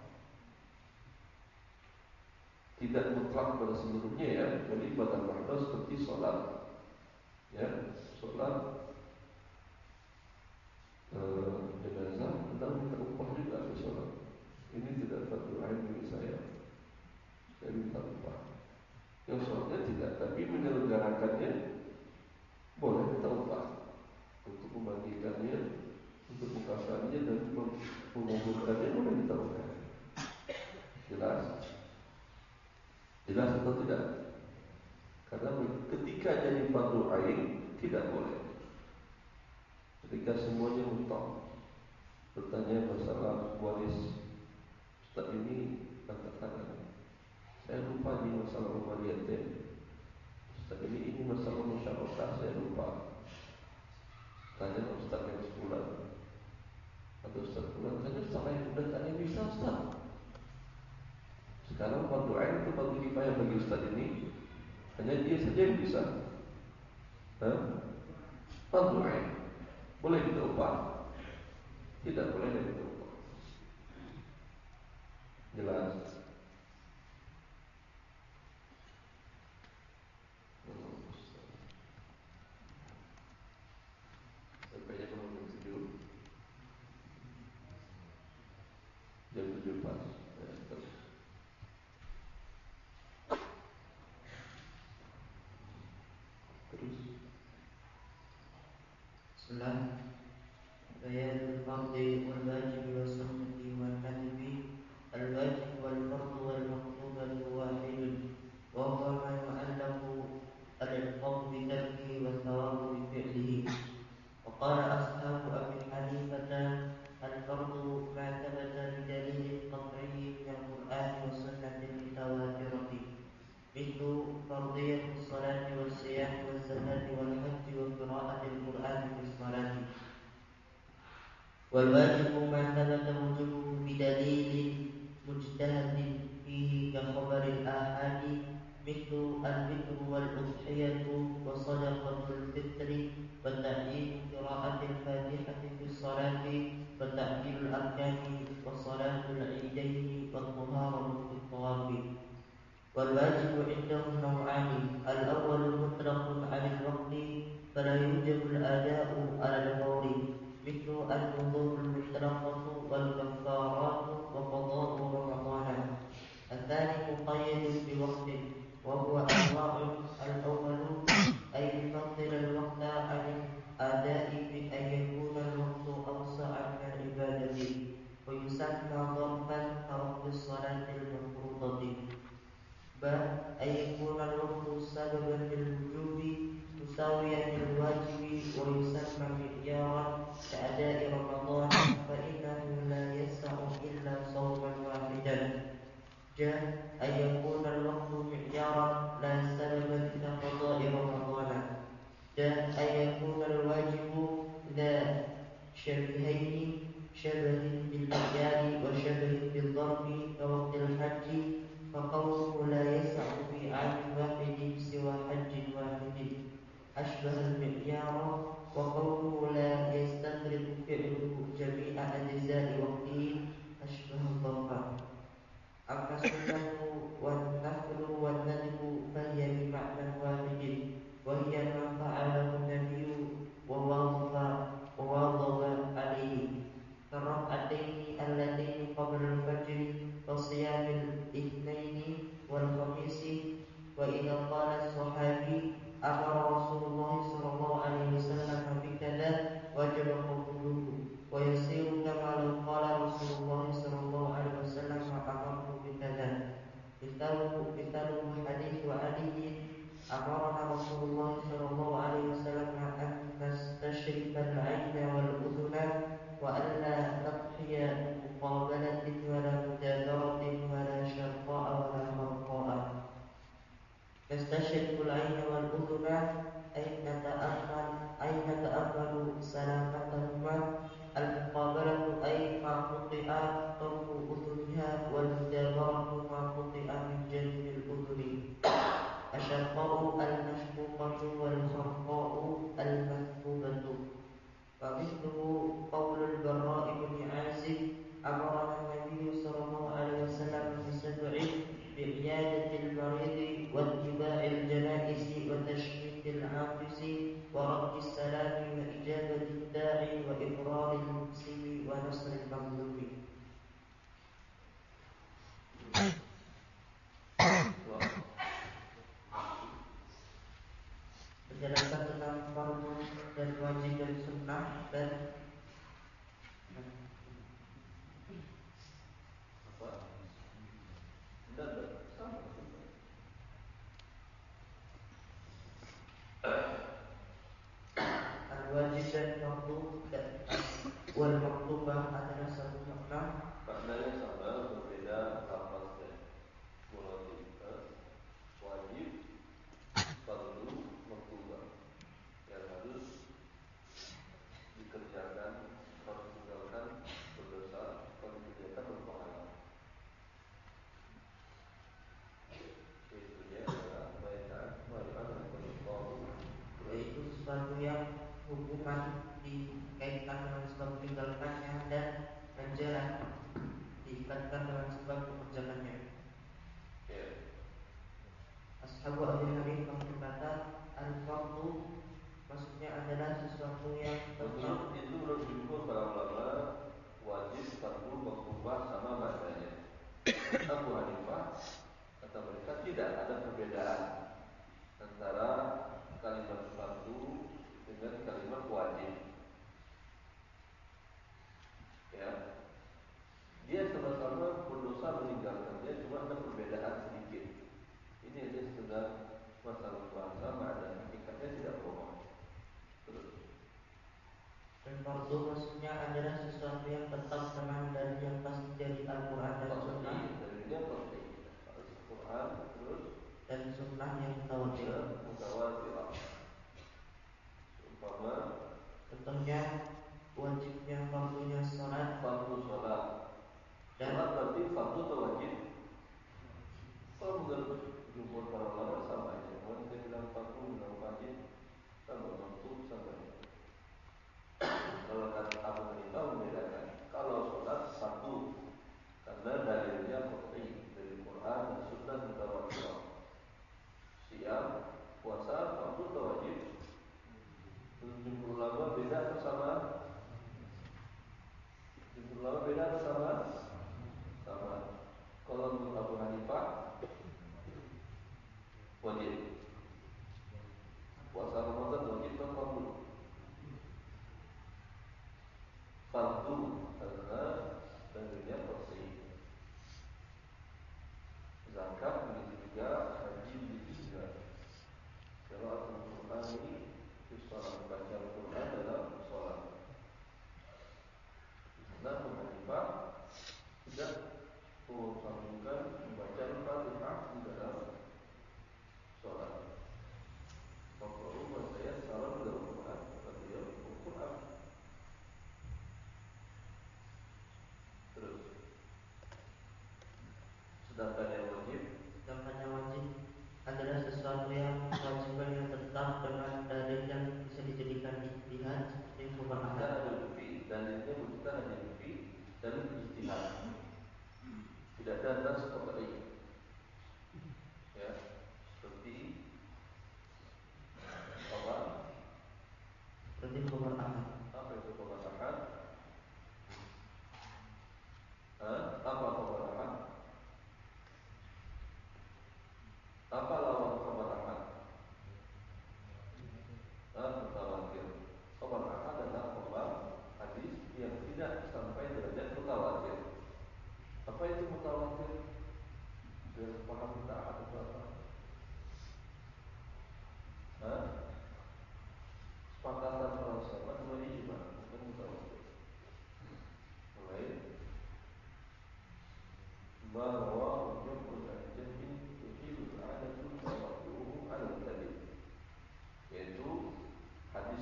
Tidak mutlak pada seluruhnya ya, kecuali ibadah mahdoh seperti sholat, ya, sholat uh, jenazah, Anda minta upah juga ke sholat. Ini tidak fardu ain bagi saya, saya minta upah. Yang sholatnya tidak, tapi menyelenggarakannya boleh minta upah untuk membagikannya, untuk mengkafannya dan menguburkannya boleh minta upah. Jelas? Jelas atau tidak? Karena ketika jadi fardu ain tidak boleh. Ketika semuanya mentok bertanya masalah waris, Ustaz ini angkat tangan, saya lupa di masalah rumah yatim. Ustaz ini ini masalah musyawarah, saya lupa. Tanya Ustaz yang sebulan atau Ustaz bulan, tanya Ustaz yang udah tanya bisa Ustaz. Sekarang fardu ain itu fardu kifayah bagi Ustaz ini, hanya dia saja yang bisa. Hah? Fardu ain boleh kita upah, tidak boleh kita upah. Jelas? Sampai jam tujuh, jam tujuh pas. Ya, terus. Terus. Setelah bayan al-fardhi wal wajib wa sunnati wal nadbi, al-wajib wal fardhu wal maktubatu wahidun, wa huwa ma yu'allaqu al-iqam bi tarkihi wa thawabu bi fi'lihi. Wa qala ashabu Abi Hanifah al-fardhu ma thabata bi dalilin qat'iyyin min al-Qur'an wa sunnati mutawatirati, mithlu fardhiyyati as-salati was-siyami waz-zakati wal-hajji wa qira'ati al-Qur'an fi as-salati. والواجب ما ثبت وجوبه بدليل مجتهد فيه كخبر الآحاد، مثل الفطر والأضحية وصدقة الفطر وتعيين قراءة الفاتحة في الصلاة وتأكيد الأركان وصلاة العيدين والطهارة في الطواف. والواجب عندهم نوعان: الأول مطلق عن الوقت فلا يوجب الأداء على الفور، مثل النذور المطلقة والكفارات وقضاء رمضان. الثاني مقيد بوقت وهو أنواع: الأول أن يفضل الوقت عن الأداء بأن يكون الوقت أوسع من العبادة ويسمى ظرفا كوقت الصلاة المفروضة. ب أن يكون الوقت سببا للوجوب مساويا للواجب ويسمى معيارا كأداء رمضان، فإنه لا يسع إلا صوما واحدا. ج أن يكون الوقت معيارا لا سببا كقضاء رمضان. د أن يكون الواجب ذا شبهين: شبه بالمعيار وشبه بالظرف كوقت الحج، فقوله لا يسع في عام واحد سوى حج واحد أشبه الصحابي أمر رسول الله صلى الله عليه وسلم بكذا وجب قبوله ويصير كما لو قال رسول الله صلى الله عليه وسلم أمرت بكذا. مثاله مثاله حديث علي أمرنا رسول الله صلى الله عليه وسلم أن نستشرف العين والأذن وألا نضحي مقابلة ولا مجادرة ولا شرقاء ولا مرقاء. نستشرف العين والأذن أي نتأمل أي نتأمل سلامتهما. المقابلة أي ما قطع طرف أذنها والمجادرة ما قطع من جانب الأذن. الشرقاء المشقوقة والخرقاء المثقوبة. ومثله قول البراء بن عازب أمرنا النبي صلى الله عليه وسلم بسبع: بعيادة المريض واتباع الجنائز وتشميت العاطس ورد السلام وإجابة الداعي وإبرار المسلم ونصر المظلوم. Menjelaskan tentang fardu dan wajib dan sunnah dan apa? Dan sama sunnah. Al-wajib dan fardu dan wal maktubah adalah satu makna. Maknanya sama, berbeda lafaznya. Wajib, wajib, fardu, maktubah yang harus dikerjakan, harus ditinggalkan berdosa, kalau dikerjakan berpahala. Itunya adalah bacaan bacaan dan berdoa, Yaitu sesuatu yang hukuman dikaitkan dengan sebab meninggalkannya dan menjerat diikatkan dengan sebab mengerjakannya. ya. Ashabu Abi Hanifah berkata, al-fardu maksudnya adalah sesuatu yang Menurut itu menurut jumhur para ulama, wajib, fardu, maktubah sama maknanya. Abu Hanifah kata mereka tidak ada perbedaan antara kalimat fardu dengan kalimat wajib. Ya, dia sama-sama berdosa meninggalkannya, cuma ada perbedaan sedikit. Ini hanya sekedar masalah bahasa, ada hakikatnya tidak berubah. Terus. Dan fardu maksudnya adalah sesuatu yang tetap tenang dan yang pasti dari Al-Quran dan Sunnah. Dari dia pasti Al-Quran terus dan Sunnah yang mutawatir. Mutawatir. Umpama contohnya wajibnya fardunya sholat. Fardu sholat. Dan sholat berarti fardu atau wajib? Kalau menurut jumhur para ulama sama aja. Mau kita bilang fardu, bilang wajib, sama fardu sama. Kalau kata Abu Hanifah membedakan. Kalau sholat fardu karena dalilnya qat'i dari Quran dan Sunnah mutawatir. Siam, puasa fardu atau wajib? Jumhur ulama beda atau sama? Jumhur ulama beda atau sama? Sama. Kalau menurut Abu Hanifah wajib. Puasa Ramadan wajib atau fardu? Fardu karena dalilnya qat'i. Zakat begitu juga, haji begitu juga. Kalau Al-Quran ini sholat, baca Al-Quran dalam sholat.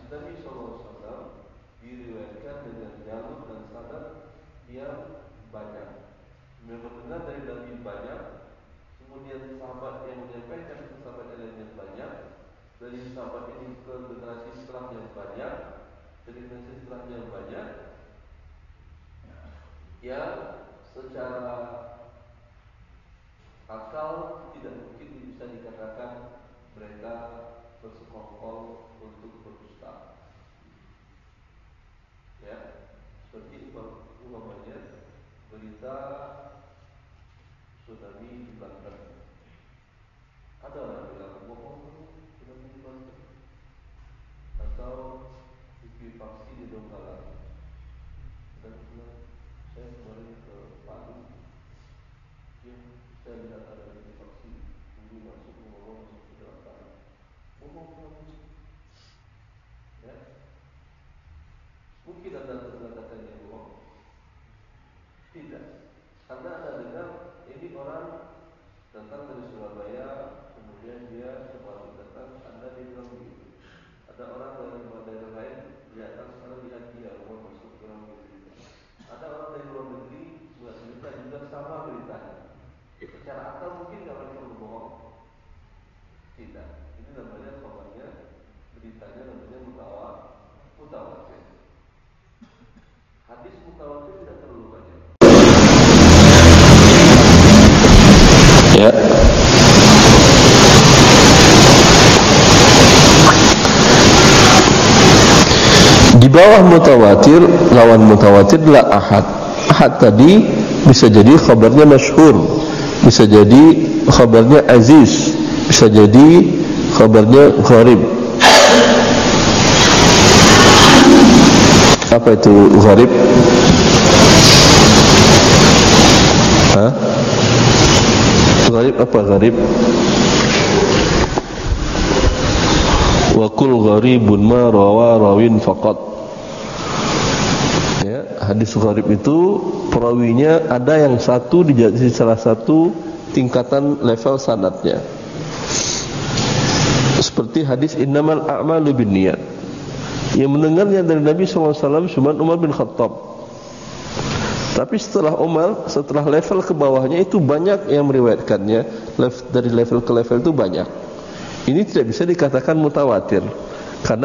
Nabi shallallahu alaihi wasallam diriwayatkan dengan jalur dan sanad yang banyak. Mendengar dari Nabi banyak, kemudian sahabat yang menyampaikan ke sahabat yang lain yang banyak, dari sahabat ini ke generasi setelah yang banyak, dari generasi setelah yang banyak, yang secara akal tidak mungkin bisa dikatakan mereka bersekongkol untuk berdusta. Ya, seperti umpamanya berita tsunami di Banten. Ada orang bilang bohong tsunami di Banten, atau likuifaksi di Donggala. Dan bilang saya kemarin ke Palu, ya saya lihat ada likuifaksi, ini masuk ngomong masuk ke dalam tanah. Bohong kamu, ya. Mungkin anda mengatakan yang bohong. Tidak, karena anda dengar ini orang datang dari Surabaya, kemudian dia kembali datang, anda bilang begitu. Ada orang dari daerah lain datang, sekarang lihat dia orang masuk ke dalam berita. Ada orang dari luar negeri buat berita juga sama beritanya. Secara akal mungkin nggak mereka berbohong. Tidak, ini namanya kabarnya, beritanya namanya mutawa, mutawatir. Hadis mutawatir tidak terlalu banyak. Ya. Di bawah mutawatir, lawan mutawatir adalah ahad. Ahad tadi bisa jadi khabarnya masyhur, bisa jadi khabarnya aziz, bisa jadi khabarnya gharib. Apa itu gharib? Hah? Gharib apa gharib? Wa kul gharibun ma rawa rawin faqat. Ya, hadis gharib itu perawinya ada yang satu di salah satu tingkatan level sanadnya. Seperti hadis innamal a'malu binniyat. Yang mendengarnya dari Nabi sallallahu alaihi wasallam cuma Umar bin Khattab. Tapi setelah Umar, setelah level ke bawahnya itu banyak yang meriwayatkannya, dari level ke level itu banyak. Ini tidak bisa dikatakan mutawatir karena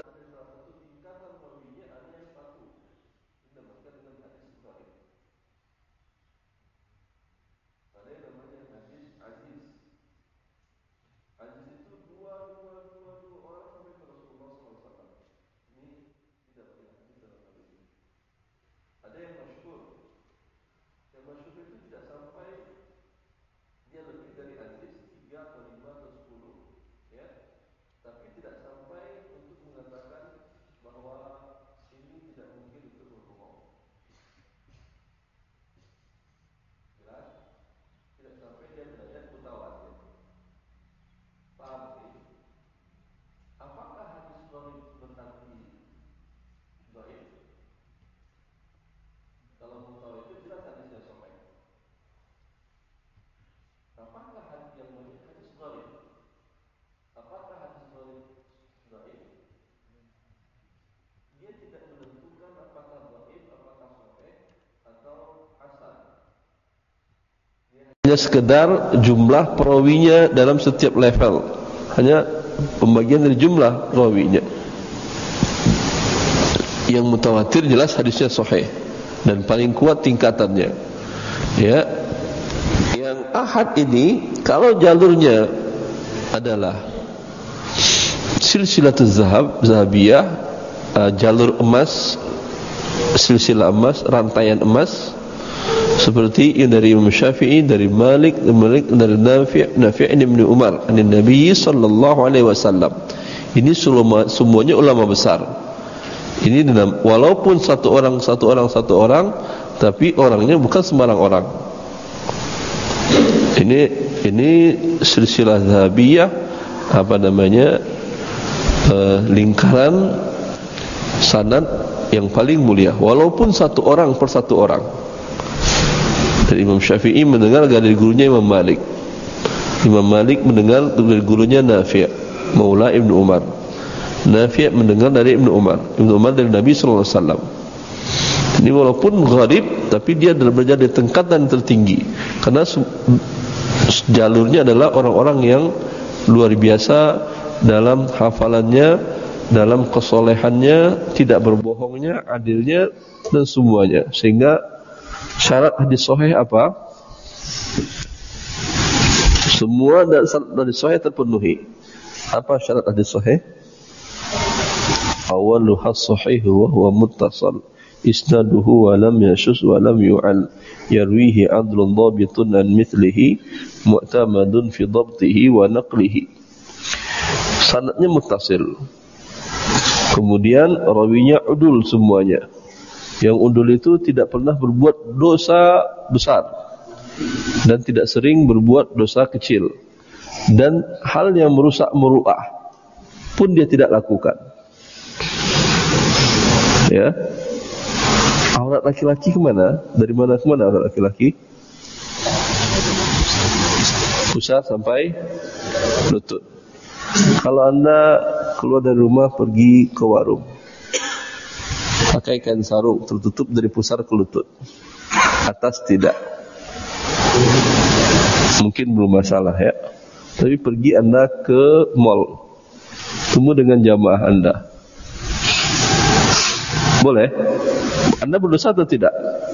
hanya sekedar jumlah perawinya dalam setiap level, hanya pembagian dari jumlah perawinya. Yang mutawatir jelas hadisnya sahih dan paling kuat tingkatannya. Ya, yang ahad ini kalau jalurnya adalah silsilatuz zahab, zahabiyah, uh, jalur emas, silsilah emas, rantaian emas. Seperti yang dari Imam Syafi'i, dari Malik, Malik dari Nafi', Nafi' bin Umar, dari Nabi sallallahu alaihi wasallam. Ini semua, semuanya ulama besar. Ini walaupun satu orang, satu orang, satu orang, tapi orangnya bukan sembarang orang. Ini ini silsilah zahabiyah, apa namanya, uh, lingkaran sanad yang paling mulia. Walaupun satu orang per satu orang. Dari Imam Syafi'i mendengar dari gurunya Imam Malik. Imam Malik mendengar dari gurunya Nafi', Maula Ibnu Umar. Nafi' mendengar dari Ibnu Umar, Ibnu Umar dari Nabi sallallahu alaihi wasallam. Ini walaupun gharib, tapi dia berada di tingkatan tertinggi, karena jalurnya adalah orang-orang yang luar biasa dalam hafalannya, dalam kesolehannya, tidak berbohongnya, adilnya, dan semuanya. Sehingga syarat hadis sahih apa? Semua dari sahih terpenuhi. Apa syarat hadis sahih? Awaluha sahih wa huwa muttasal, isnaduhu wa lam yashuz wa lam yu'al, yarwihi adlun dhabitun an mithlihi, mu'tamadun fi dhabtihi wa naqlihi. Sanadnya muttasil. Kemudian rawinya udul semuanya. Yang udul itu tidak pernah berbuat dosa besar dan tidak sering berbuat dosa kecil, dan hal yang merusak muru'ah pun dia tidak lakukan. Ya, aurat laki-laki kemana? Dari mana ke mana aurat laki-laki? Pusat sampai lutut. Kalau anda keluar dari rumah pergi ke warung, pakai kain sarung tertutup dari pusar ke lutut, atas tidak, mungkin belum masalah ya. Tapi pergi anda ke mall, temu dengan jamaah anda, boleh? Anda berdosa atau tidak?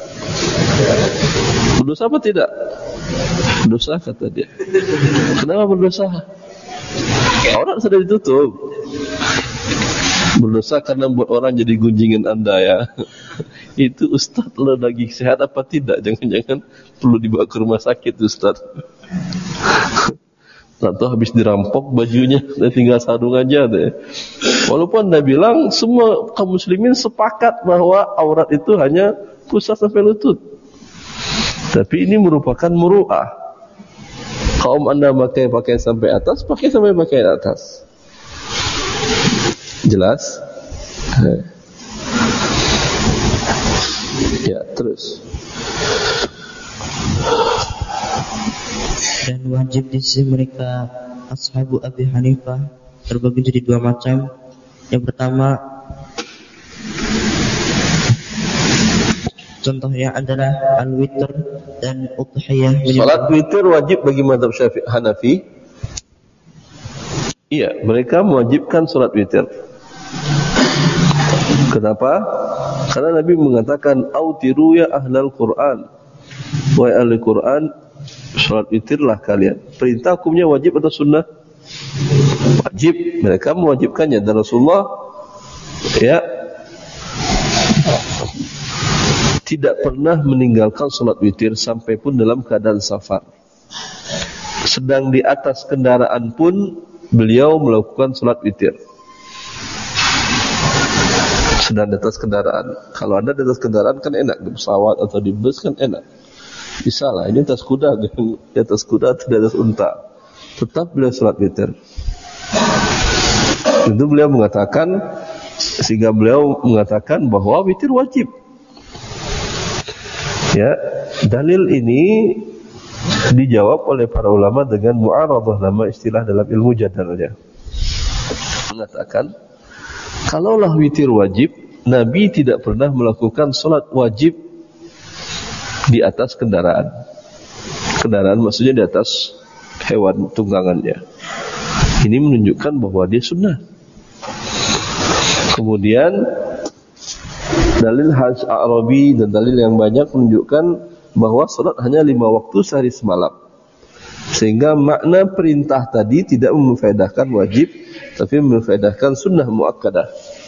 Berdosa apa tidak? Berdosa kata dia. Kenapa berdosa? Aurat sudah ditutup. Berdosa karena buat orang jadi gunjingin anda ya. Itu Ustaz lo lagi sehat apa tidak? Jangan-jangan perlu dibawa ke rumah sakit Ustaz. Atau habis dirampok bajunya, dan tinggal sarung aja deh. Walaupun anda bilang semua kaum muslimin sepakat bahwa aurat itu hanya pusat sampai lutut, tapi ini merupakan muru'ah. Kaum anda pakai pakaian sampai atas, pakai sampai pakaian atas. Jelas? Ya, terus. Dan wajib di sisi mereka ashabu Abi Hanifah terbagi jadi dua macam. Yang pertama, contohnya adalah al-witr dan udhiyah. Salat witir wajib bagi mazhab Syafi'i Hanafi. Iya, mereka mewajibkan salat witir. Kenapa? Karena Nabi mengatakan autiru ya ahlal Quran, wahai ahli Quran, salat witirlah kalian. Perintah hukumnya wajib atau sunnah? Wajib. Mereka mewajibkannya, dan Rasulullah ya tidak pernah meninggalkan salat witir sampai pun dalam keadaan safar. Sedang di atas kendaraan pun beliau melakukan salat witir. Sedang di atas kendaraan. Kalau anda di atas kendaraan kan enak, di pesawat atau di bus kan enak. Bisa lah, ini atas kuda, di atas kuda atau di atas unta, tetap beliau salat witir. Itu beliau mengatakan, sehingga beliau mengatakan bahwa witir wajib. Ya, dalil ini dijawab oleh para ulama dengan mu'aradah, nama istilah dalam ilmu jadalnya. Mengatakan, kalaulah witir wajib, Nabi tidak pernah melakukan salat wajib di atas kendaraan. Kendaraan maksudnya di atas hewan tunggangannya. Ini menunjukkan bahwa dia sunnah. Kemudian dalil hadis Arabi dan dalil yang banyak menunjukkan bahwa salat hanya lima waktu sehari semalam. Sehingga makna perintah tadi tidak memfaedahkan wajib, tapi memfaedahkan sunnah muakkadah.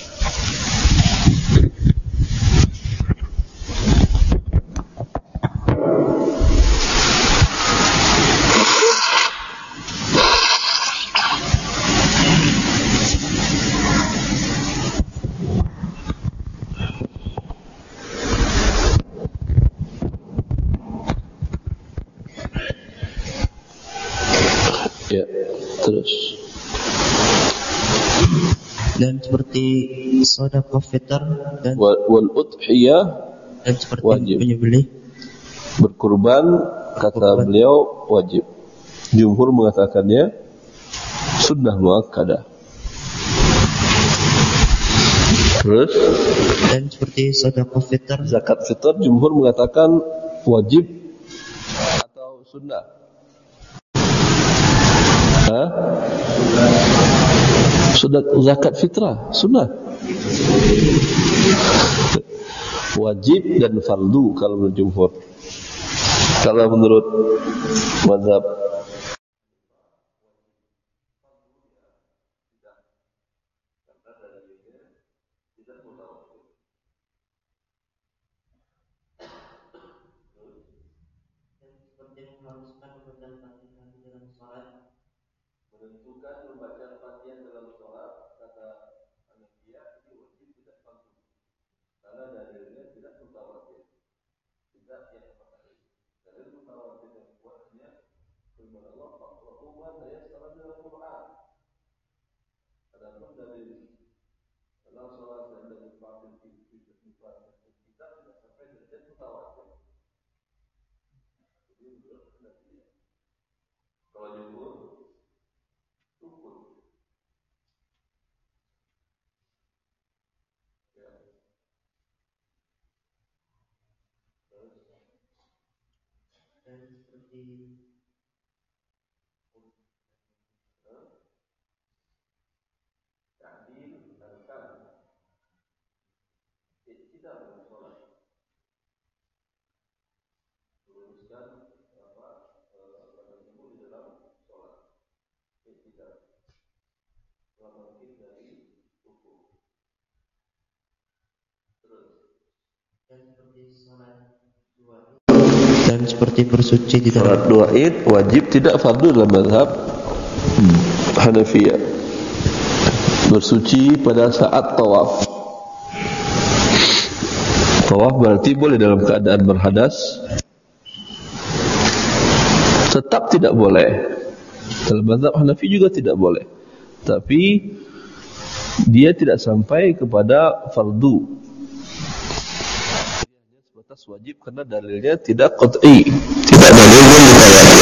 Ya, terus. Dan seperti sedekah fitr dan wal, wal udhiyah dan seperti wajib. menyembelih, berkurban, kata berkurban. Beliau wajib. Jumhur mengatakannya sunnah muakkadah. Terus dan seperti sedekah fitr. Zakat fitr jumhur mengatakan wajib atau sunnah. Hah? Sudah zakat fitrah sunnah. Wajib dan fardu kalau menurut jumhur. Kalau menurut mazhab menentukan membaca Fatihah dalam sholat, kata Hanafiyah ini wajib tidak fardu karena dalilnya tidak mutawatir, tidak yang pertama. Dalil mutawatir yang kuatnya firman Allah, "Faqra'u ma tayassara minal Qur'an." Adapun dalil dalam sholat dan dalam Fatihah itu kita tidak sampai derajat mutawatir. Jadi menurut Hanafiyah. Kalau jumhur rukun. Ya. Dan seperti Ta'dil al-kan. Tidak dalam sholat. Luruskan apa pada tubuh di dalam sholat. Tidak. Kalau mungkin dari tubuh. Terus. dan seperti salat dua dan seperti bersuci di dalam Salat dua id wajib tidak fardu dalam mazhab Hanafiyah. Bersuci pada saat tawaf. Tawaf berarti boleh dalam keadaan berhadas. Tetap tidak boleh. Dalam mazhab Hanafi juga tidak boleh. Tapi dia tidak sampai kepada fardu. Dia hanya sebatas wajib karena dalilnya tidak qat'i, tidak dalilnya mutawatir.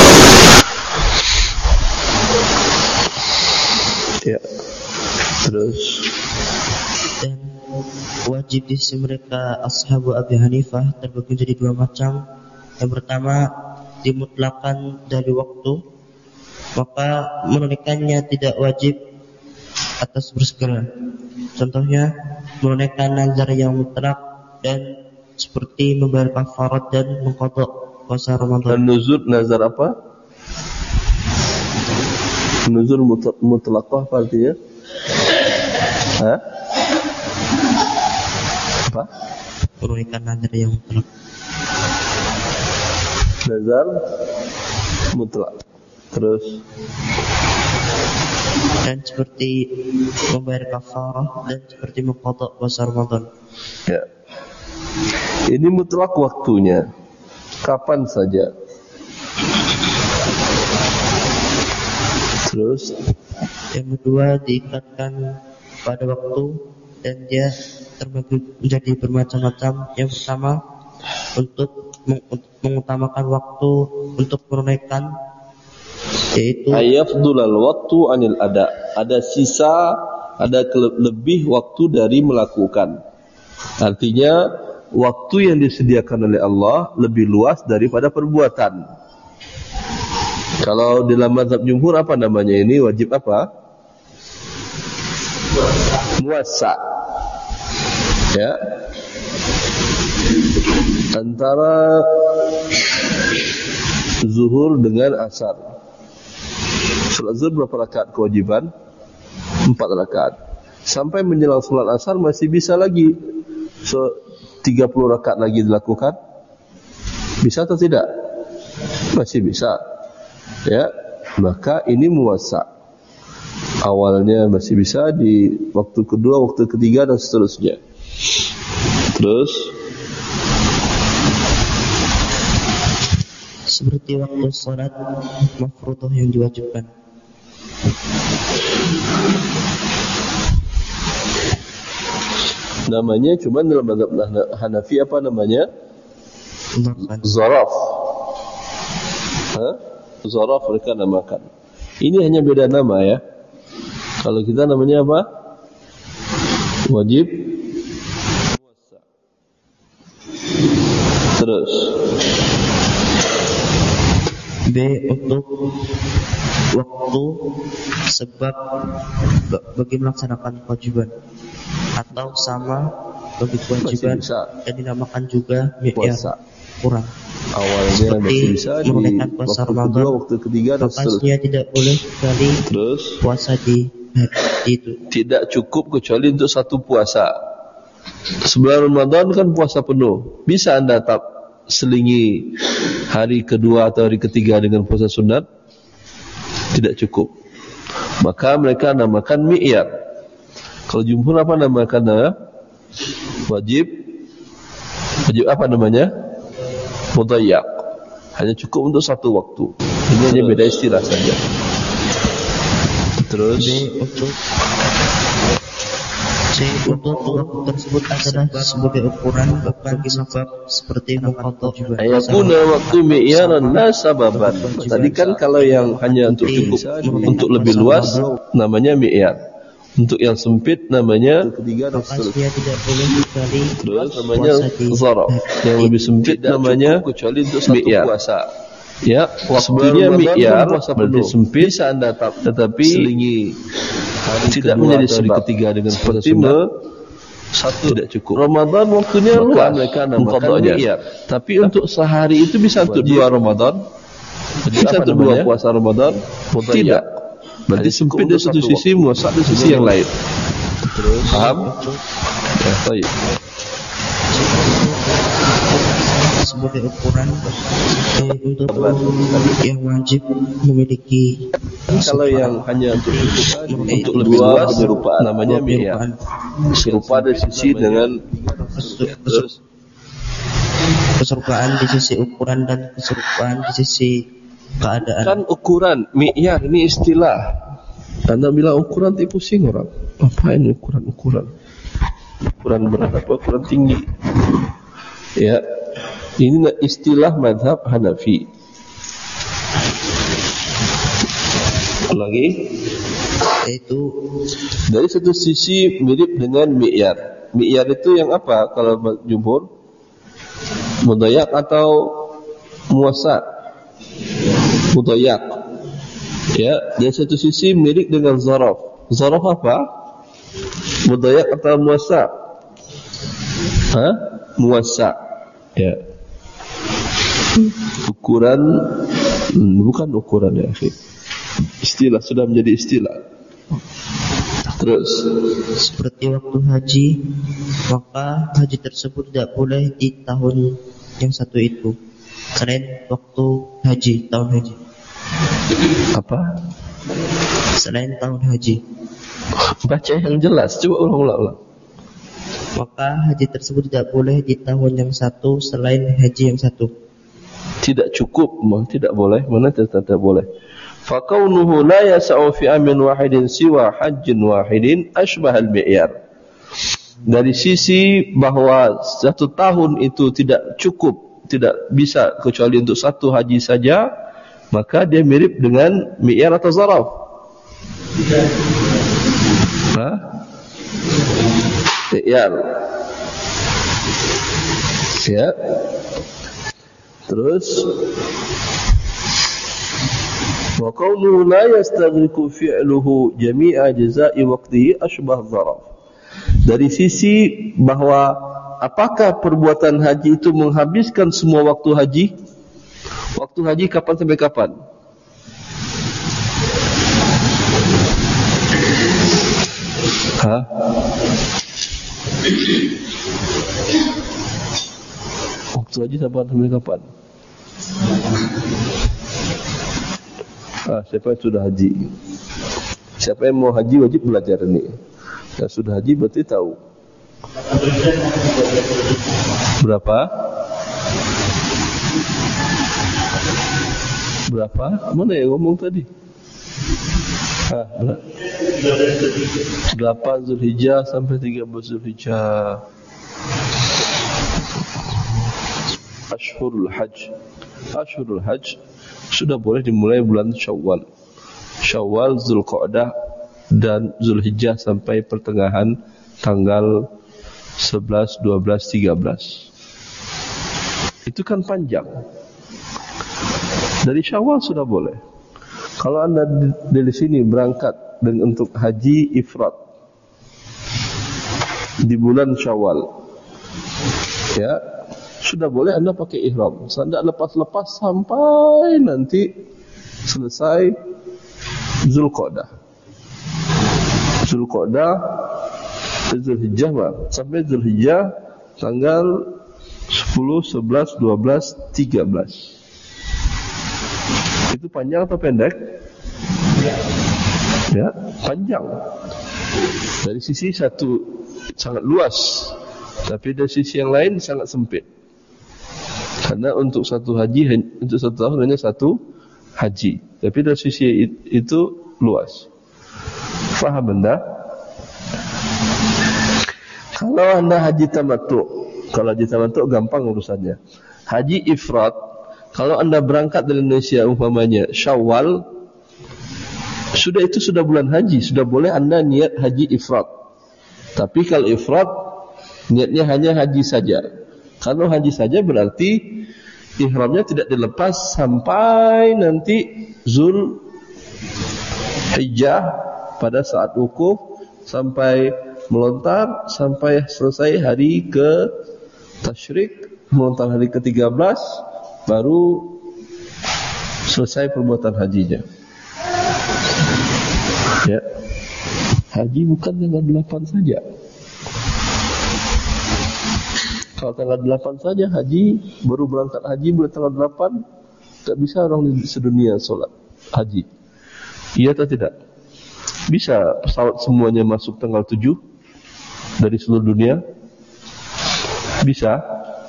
Ya. Terus dan wajib di sisi mereka ashabu Abi Hanifah terbagi menjadi dua macam. Yang pertama dimutlakan dari waktu, maka menunaikannya tidak wajib atas bersegera. Contohnya menunaikan nazar yang mutlak dan seperti membayar kafarat dan mengqadha puasa Ramadan. dan nuzur nazar apa? Nuzur mutlaqah apa artinya? Hah? Apa? Menunaikan nazar yang mutlak. Nazar mutlak. Terus Dan seperti membayar kafarah dan seperti mengqadha puasa Ramadan. ya. Ini mutlak waktunya. Kapan saja. Terus yang kedua diikatkan pada waktu dan dia terbagi menjadi bermacam-macam. Yang pertama untuk mengutamakan waktu untuk menunaikan, yaitu ayafdulal waktu anil ada. Ada sisa, ada lebih waktu dari melakukan. Artinya waktu yang disediakan oleh Allah lebih luas daripada perbuatan. Kalau dalam mazhab jumhur apa namanya ini? Wajib apa? Muwassa. Ya. Antara zuhur dengan asar. Salat zuhur berapa rakaat kewajiban? Empat rakaat. Sampai menjelang salat asar masih bisa lagi so, tiga puluh rakaat lagi dilakukan. Bisa atau tidak? Masih bisa. Ya, maka ini muwassa. Awalnya masih bisa, di waktu kedua, waktu ketiga dan seterusnya. Terus seperti waktu salat mafruḍah yang diwajibkan. namanya cuma dalam mazhab Hanafi apa namanya? Zaraf. Hah? Zaraf mereka namakan. Ini hanya beda nama ya. Kalau kita namanya apa? wajib puasa. Terus B. Untuk waktu sebab bagi melaksanakan kewajiban, atau sama bagi kewajiban dan dinamakan juga mi'yar kurang. Awalnya masih bisa di puasa waktu Ramadan, kedua, waktu ketiga, dan seterusnya tidak boleh sekali terus puasa di hari itu. Tidak cukup kecuali untuk satu puasa. Sebelum Ramadan kan puasa penuh. Bisa anda tak selingi hari kedua atau hari ketiga dengan puasa sunat? Tidak cukup. Maka mereka namakan mi'yar. Kalau jumhur apa namakan? Wajib. Wajib apa namanya? Mudayyak. Hanya cukup untuk satu waktu. Ini hanya beda istilah saja. Terus untuk C. Untuk waktu tersebut adalah sebagai ukuran bagi sebab seperti mengkotok juga. Ayakuna waktu mi'yaran la sababan. Tadi kan kalau yang hanya untuk cukup untuk lebih luas namanya mi'yar. Untuk yang sempit namanya ketiga dan seterusnya. Tidak boleh sekali. Terus namanya zaraf. Yang lebih sempit namanya kecuali untuk satu puasa. Ya, waktunya mi'yar berarti sempit bisa anda tak, tetapi selingi hari tidak menjadi sebab ketiga dengan puasa sunat. Satu tidak cukup. Ramadan waktunya luas mereka namakan mi'yar. Tapi untuk sehari itu bisa untuk dua Ramadan. Bisa untuk dua puasa Ramadan. Tidak. Berarti sempit dari satu sisi, muasak dari sisi yang lain. Terus paham? Ya, baik. Sebagai ukuran untuk yang wajib memiliki. Kalau yang hanya untuk untuk lebih luas serupa namanya mi'yar. Serupa dari sisi dengan terus keserupaan di sisi ukuran dan keserupaan di sisi keadaan. Kan ukuran mi'yar ini istilah. Anda bilang ukuran tipu pusing orang. Apa ini ukuran-ukuran? Ukuran berat apa? Ukuran tinggi. Ya. Ini istilah mazhab Hanafi. Lagi itu dari satu sisi mirip dengan mi'yar. Mi'yar itu yang apa kalau jumhur? Mudayyak atau muwassa'? Mudayyak. Ya, dari satu sisi mirip dengan zaraf. Zaraf apa? Mudayyak atau muwassa'? Hah? Muwassa'. Ya. Ukuran hmm, bukan ukuran ya, akhi. Istilah sudah menjadi istilah. Terus seperti waktu haji, maka haji tersebut tidak boleh di tahun yang satu itu selain waktu haji, tahun haji. Apa? Selain tahun haji. Baca yang jelas, coba ulang-ulang. Maka haji tersebut tidak boleh di tahun yang satu selain haji yang satu. Tidak cukup, tidak boleh, mana tidak, tidak boleh. Fakaunuhu la yas'u fi amin wahidin siwa hajjin wahidin ashbah al-mi'yar. Dari sisi bahwa satu tahun itu tidak cukup, tidak bisa kecuali untuk satu haji saja, maka dia mirip dengan mi'yar atau zaraf. Hah? Mi'yar. Ya. Terus wa qawluhu la yastaghriqu fi'luhu jami'a jazaa'i waqtihi ashbah zaraf. Dari sisi bahwa apakah perbuatan haji itu menghabiskan semua waktu haji? Waktu haji kapan sampai kapan? Hah? Waktu haji sampai kapan? Ah, siapa yang sudah haji? Siapa yang mau haji wajib belajar ini. Yang sudah haji berarti tahu. Berapa? Berapa? Mana yang ngomong tadi? Ah, delapan Zulhijjah sampai tiga belas Zulhijjah. Ashhurul Hajj. Ashhurul Hajj sudah boleh dimulai bulan Syawal. Syawal, Zulqa'dah dan Zulhijjah sampai pertengahan tanggal sebelas, dua belas, tiga belas. Itu kan panjang. Dari Syawal sudah boleh. Kalau anda dari sini berangkat dengan untuk haji ifrat di bulan Syawal, ya sudah boleh anda pakai ihram. Anda lepas-lepas sampai nanti selesai Zulqa'dah. Zulqa'dah, Zulhijjah, sampai Zulhijjah tanggal sepuluh, sebelas, dua belas, tiga belas. Itu panjang atau pendek? Ya, panjang. Dari sisi satu sangat luas, tapi dari sisi yang lain sangat sempit. Karena untuk satu haji, untuk satu tahun hanya satu haji. Tapi dari sisi itu luas. Faham anda? Kalau anda haji tamattu, kalau haji tamattu gampang urusannya. Haji ifrat, kalau anda berangkat dari Indonesia umpamanya Syawal, sudah itu sudah bulan haji, sudah boleh anda niat haji ifrat. Tapi kalau ifrat niatnya hanya haji saja. Kalau haji saja berarti ihramnya tidak dilepas sampai nanti Zulhijjah pada saat wukuf sampai melontar sampai selesai hari ke tasyrik, melontar hari ke tiga belas baru selesai perbuatan hajinya. Ya. Haji bukan tanggal delapan saja. Kalau tanggal delapan saja haji, baru berangkat haji bulan tanggal delapan, tak bisa orang di sedunia solat haji. Iya atau tidak? Bisa pesawat semuanya masuk tanggal tujuh dari seluruh dunia? Bisa.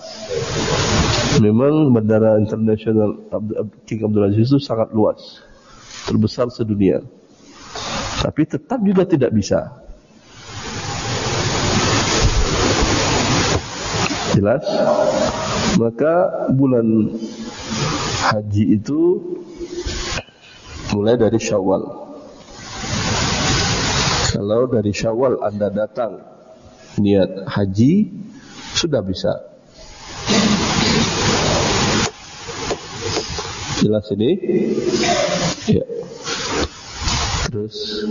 Memang bandara internasional King Abdul Aziz itu sangat luas, terbesar sedunia. Tapi tetap juga tidak bisa. Jelas? Maka bulan haji itu mulai dari Syawal. Kalau dari Syawal anda datang niat haji, sudah bisa. Jelas ini? Ya. Terus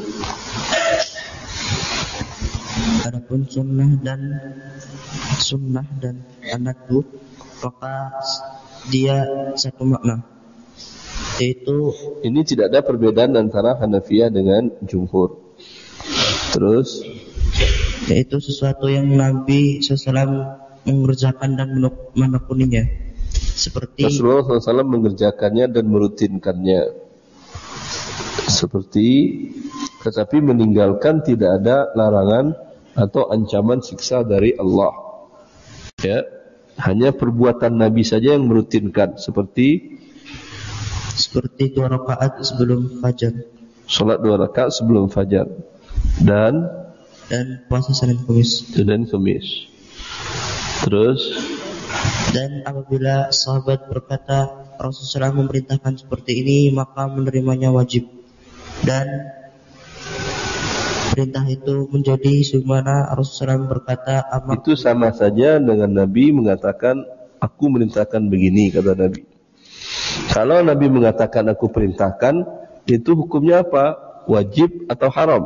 adapun sunnah dan sunnah dan anadu, maka dia satu makna, yaitu ini tidak ada perbedaan antara Hanafiyah dengan Jumhur. Terus yaitu sesuatu yang Nabi shallallahu alaihi wasallam mengerjakan dan menekuninya, seperti Rasulullah shallallahu alaihi wasallam mengerjakannya dan merutinkannya, seperti tetapi meninggalkan tidak ada larangan atau ancaman siksa dari Allah. Ya, hanya perbuatan Nabi saja yang merutinkan, seperti seperti dua rakaat sebelum fajar, salat dua rakaat sebelum fajar, dan dan puasa Senin Kamis. Dan Kamis. Terus dan apabila sahabat berkata Rasulullah memerintahkan seperti ini, maka menerimanya wajib. Dan perintah itu menjadi sebagaimana Rasulullah berkata, Amar. Itu sama saja dengan Nabi mengatakan aku merintahkan begini, kata Nabi. Kalau Nabi mengatakan aku perintahkan, itu hukumnya apa? Wajib atau haram?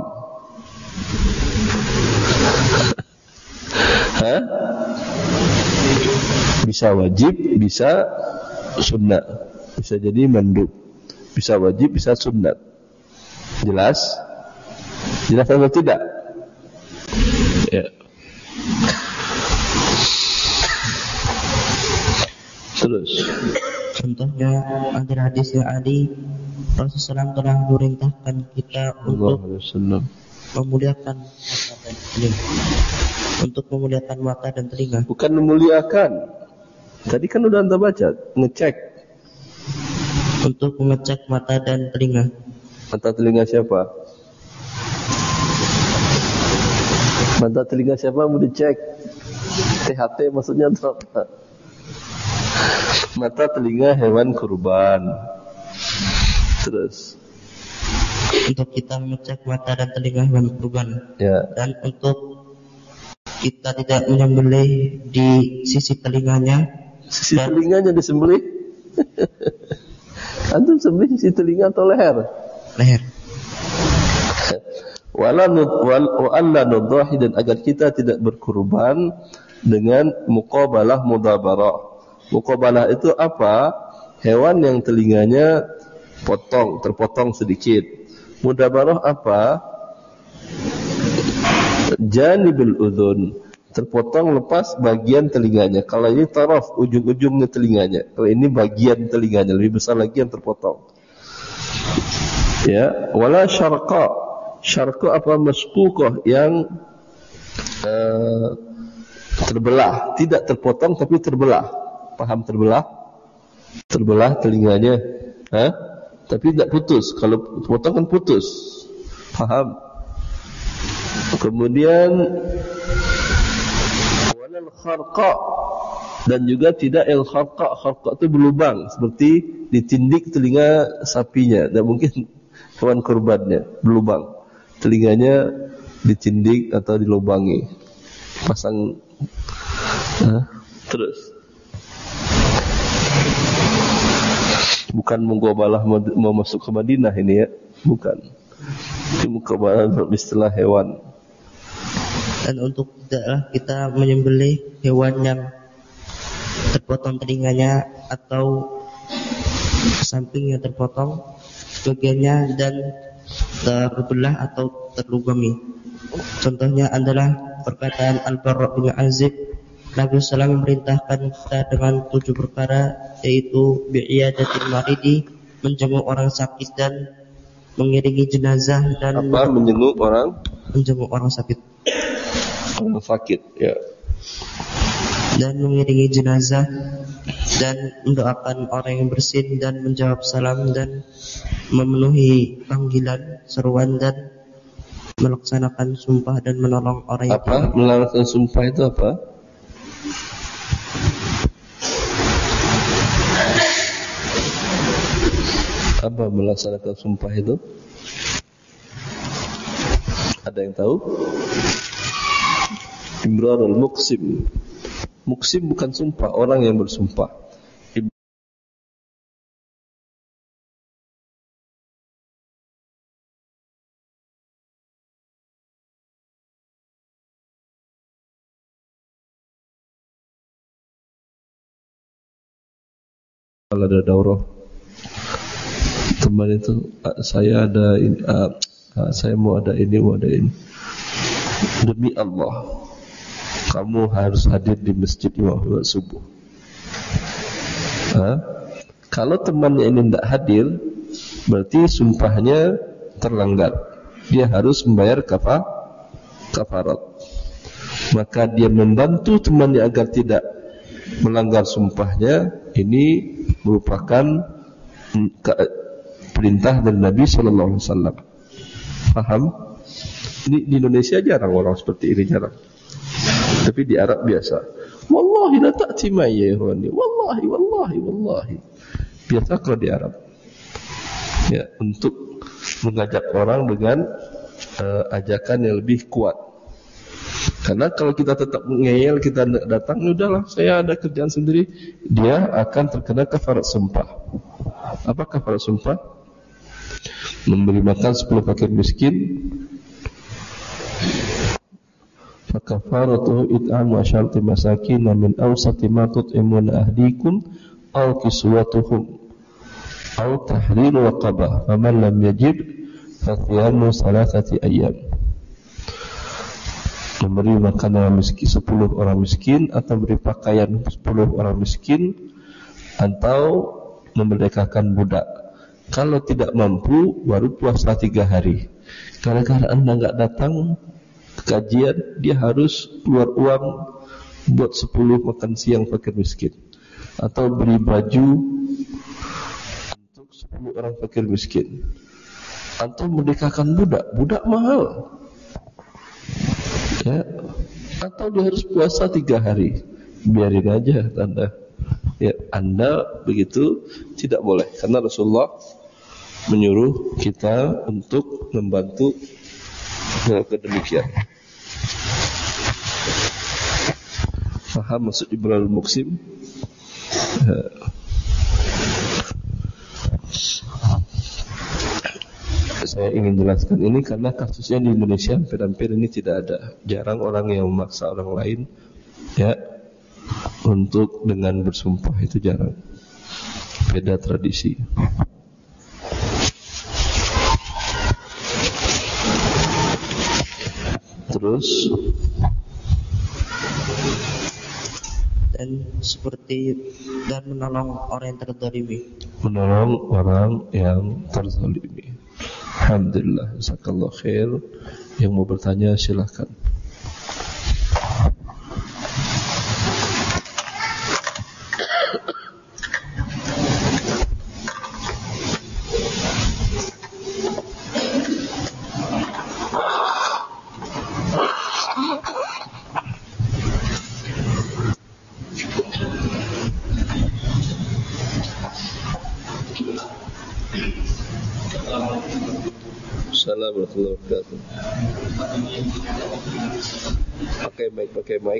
Hah? Bisa wajib, bisa sunnah, bisa jadi mandub, bisa wajib, bisa sunnah. Jelas? Jelas atau tidak? Ya. Terus contohnya ada hadisnya Ali, Rasulullah telah memerintahkan kita untuk memuliakan mata dan telinga. Untuk memuliakan mata dan telinga. Bukan memuliakan. Tadi kan udah anda baca, ngecek. Untuk mengecek mata dan telinga. Mata telinga siapa? Mata telinga siapa mau dicek? T H T maksudnya apa? Mata telinga hewan kurban. Terus untuk kita mengecek mata dan telinga hewan kurban. Ya. Dan untuk kita tidak menyembelih di sisi telinganya. Sisi dan telinganya disembelih? Antum sembelih sisi telinga atau leher? Leher. Wala wa alla nudahi, dan agar kita tidak berkurban dengan muqabalah mudabarah. Muqabalah itu apa? Hewan yang telinganya potong, terpotong sedikit. Mudabarah apa? Janibul udhun, terpotong lepas bagian telinganya. Kalau ini taraf, ujung-ujungnya telinganya. Kalau ini bagian telinganya, lebih besar lagi yang terpotong. Ya, wala syarqa. Syarqa apa? Masquqah, yang uh, terbelah, tidak terpotong tapi terbelah. Paham terbelah? Terbelah telinganya, ha? Tapi tidak putus. Kalau potong kan putus. Paham? Kemudian walal kharqa, dan juga tidak el kharqa. Kharqa itu berlubang, seperti ditindik telinga sapinya. Tidak mungkin hewan kurbannya berlubang. Telinganya ditindik atau dilubangi. Pasang ha? Terus bukan muqabalah mau masuk ke Madinah ini ya, bukan. Itu muqabalah istilah hewan. Dan untuk tidaklah kita menyembelih hewan yang terpotong telinganya atau sampingnya terpotong bagiannya dan terbelah atau terlubangi. Contohnya adalah perkataan Al-Bara' bin Azib, Nabi sallallahu alaihi wasallam memerintahkan kita dengan tujuh perkara, yaitu bi'iyadatil maridi, menjenguk orang sakit dan mengiringi jenazah. Dan apa? Menjenguk orang? Menjenguk orang sakit. Orang sakit, ya. Dan mengiringi jenazah, dan mendoakan orang yang bersin, dan menjawab salam, dan memenuhi panggilan seruan, dan melaksanakan sumpah dan menolong orang yang apa? Melaksanakan sumpah itu apa? Apa melaksanakan sumpah itu? Ada yang tahu? Imrarul muqsim. Muqsim bukan sumpah, orang yang bersumpah. Kalau ada daurah teman itu, saya ada ini, uh, uh, saya mau ada ini, mau ada ini. Demi Allah, kamu harus hadir di masjid imam subuh. Ha? Kalau temannya ini tidak hadir, berarti sumpahnya terlanggar. Dia harus membayar kafar, kafarat. Maka dia membantu temannya agar tidak melanggar sumpahnya. Ini merupakan perintah dari Nabi Sallallahu Alaihi Wasallam. Paham? Ini di Indonesia jarang orang seperti ini, jarang. Tapi di Arab biasa. Wallahi la ta'ti ma'ya ikhwani. Wallahi, wallahi, wallahi. Biasa kalau di Arab. Ya, untuk mengajak orang dengan uh, ajakan yang lebih kuat. Karena kalau kita tetap ngeyel, kita datang, udahlah saya ada kerjaan sendiri, dia akan terkena kafarat sumpah. Apa kafarat sumpah? Memberi makan sepuluh fakir miskin. Fakafaratuhu it'amu asyarati masakin min awsati ma tut'imuna ahlikum aw kiswatuhum aw tahriru raqabah faman lam yajid fathiyamu salasati ayyam. Memberi makan orang miskin, sepuluh orang miskin, atau beri pakaian sepuluh orang miskin, atau memerdekakan budak. Kalau tidak mampu, baru puasa tiga hari. Gara-gara anda enggak datang ke kajian, dia harus keluar uang buat sepuluh makan siang fakir miskin, atau beri baju untuk sepuluh orang fakir miskin, atau merdekakan budak. Budak mahal. Ya, atau dia harus puasa tiga hari. Biarin aja anda. Ya, anda begitu tidak boleh, karena Rasulullah menyuruh kita untuk membantu hal kedemikian. Faham maksud Ibrahim Muksim? Saya ingin jelaskan ini karena kasusnya di Indonesia hampir-hampir ini tidak ada. Jarang orang yang memaksa orang lain ya untuk dengan bersumpah, itu jarang. Beda tradisi. Terus dan seperti dan menolong orang yang terzalimi. Menolong orang yang terzalimi. Alhamdulillah, jazakallahu khair. Yang mau bertanya silakan. Assalamualaikum warahmatullahi wabarakatuh. Pakai mic, pakai mic.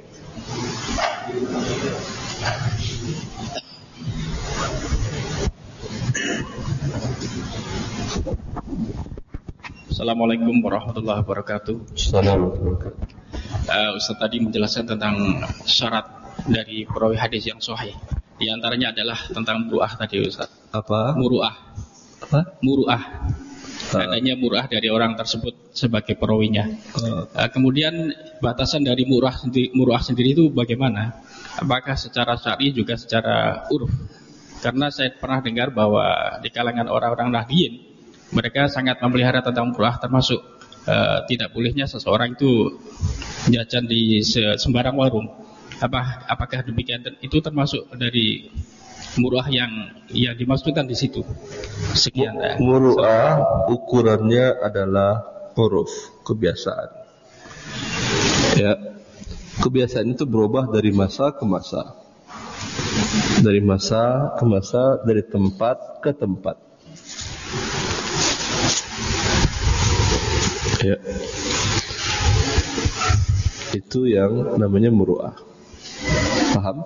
Assalamualaikum warahmatullahi wabarakatuh. Assalamualaikum warahmatullahi wabarakatuh. Uh, Ustaz tadi menjelaskan tentang syarat dari perawi hadis yang sahih. Di antaranya adalah tentang muru'ah tadi Ustaz. Apa? Muru'ah. Apa? Muru'ah. Uh. Adanya muru'ah dari orang tersebut sebagai perawinya. Uh. Uh, kemudian batasan dari muru'ah sendiri, muru'ah sendiri itu bagaimana? Apakah secara syar'i juga secara uruf? Karena saya pernah dengar bahwa di kalangan orang-orang Nahdiyin mereka sangat memelihara tentang muru'ah, termasuk uh, tidak bolehnya seseorang itu jajan di sembarang warung. Apa, apakah demikian? Itu termasuk dari muru'ah yang yang dimaksudkan di situ. Sekian. Muru'ah ukurannya adalah uruf, kebiasaan. Ya, kebiasaan itu berubah dari masa ke masa, dari masa ke masa, dari tempat ke tempat. Ya, itu yang namanya muru'ah. Paham?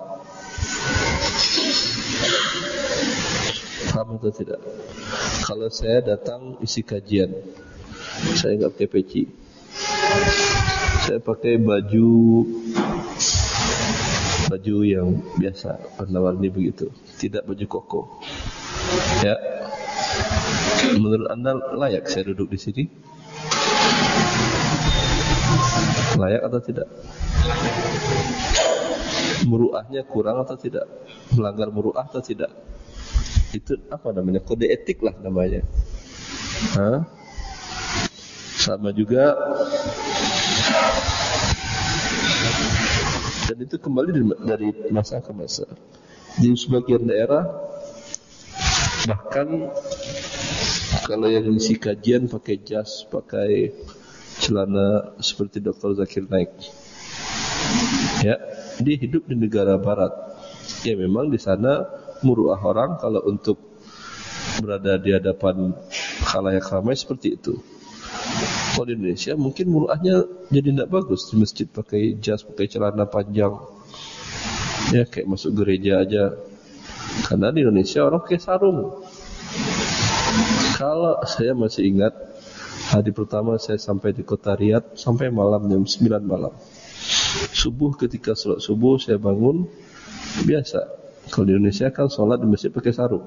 Paham atau tidak? Kalau saya datang isi kajian, saya enggak pakai peci. Saya pakai baju baju yang biasa, warna-warni begitu, tidak baju koko. Ya. Menurut Anda layak saya duduk di sini? Layak atau tidak? Muru'ahnya kurang atau tidak? Melanggar muru'ah atau tidak? Itu apa namanya? Kode etik lah namanya. Hah? Sama juga. Dan itu kembali dari masa ke masa. Di sebagian daerah bahkan kalau yang ngisi kajian pakai jas, pakai celana seperti Doktor Zakir Naik. Ya, dia hidup di negara barat. Ya memang di sana muru'ah orang kalau untuk berada di hadapan khalayak ramai seperti itu. Kalau di Indonesia mungkin muru'ahnya jadi tidak bagus, di masjid pakai jas, pakai celana panjang, ya kayak masuk gereja aja. Karena di Indonesia orang pakai sarung. Kalau saya masih ingat hari pertama saya sampai di kota Riyadh, sampai malam jam sembilan malam. Subuh, ketika sholat subuh saya bangun biasa. Kalau di Indonesia kan sholat di masjid pakai sarung.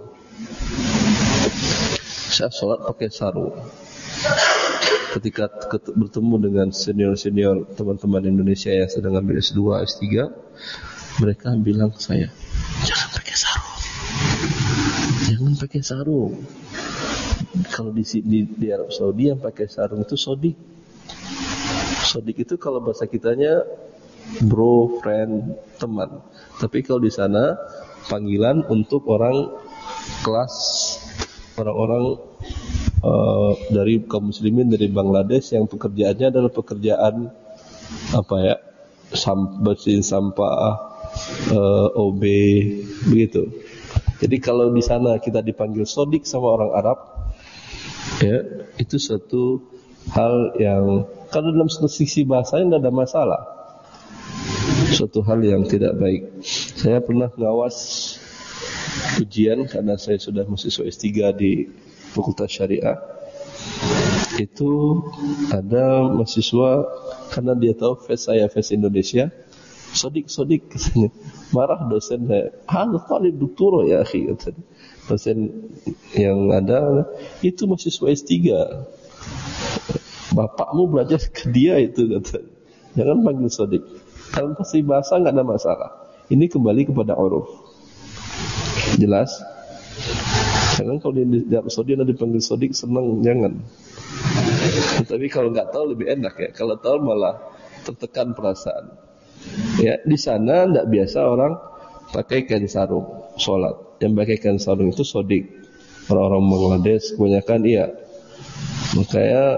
Saya sholat pakai sarung. Ketika bertemu dengan senior-senior teman-teman Indonesia yang sedang ambil S dua, S tiga, mereka bilang ke saya, jangan pakai sarung, jangan pakai sarung. Kalau di, di, di Arab Saudi yang pakai sarung itu sodik. Sodik itu kalau bahasa kitanya bro, friend, teman. Tapi kalau di sana panggilan untuk orang kelas, orang-orang uh, dari kaum muslimin dari Bangladesh yang pekerjaannya adalah pekerjaan apa ya, sam, bersihin sampah, uh, O B, begitu. Jadi kalau di sana kita dipanggil sodik sama orang Arab, ya itu suatu hal yang kalau dalam sisi bahasanya tidak ada masalah. suatu hal yang tidak baik. Saya pernah ngawas ujian karena saya sudah mahasiswa S tiga di Fakultas Syariah. Itu ada mahasiswa karena dia tahu face saya face Indonesia, sodik-sodik katanya. Marah dosen saya, "Hal talib doktor ya akhi," katanya. Dosen yang ada itu mahasiswa S tiga. Bapakmu belajar ke dia itu katanya. Jangan panggil sodik. Kalau pasti bahasa enggak ada masalah. Ini kembali kepada uruf. Jelas? Jangan kalau dia dianggap sodik nanti dipanggil sodik senang, jangan. Tapi kalau nggak tahu lebih enak ya. Kalau tahu malah tertekan perasaan. Ya, di sana nggak biasa orang pakai kain sarung sholat. Yang pakai kain sarung itu sodik. Orang-orang Bangladesh kebanyakan iya. Makanya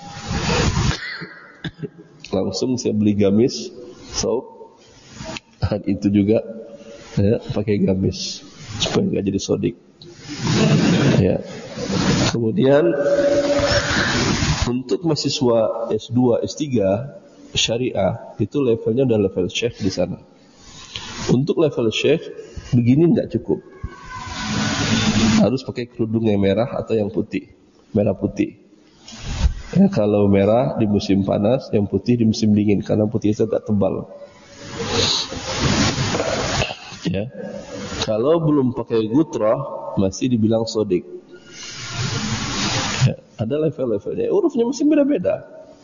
langsung saya beli gamis, sauk, dan itu juga ya, pakai gamis supaya nggak jadi sodik. Ya. Kemudian untuk mahasiswa S dua, S tiga syariah itu levelnya udah level syekh di sana. Untuk level syekh begini nggak cukup. Harus pakai kerudung yang merah atau yang putih, merah putih. Ya, kalau merah di musim panas, yang putih di musim dingin karena putih itu agak tebal. Ya. Kalau belum pakai gutrah masih dibilang sodik. Ya, ada level-levelnya. Hurufnya masih beda-beda.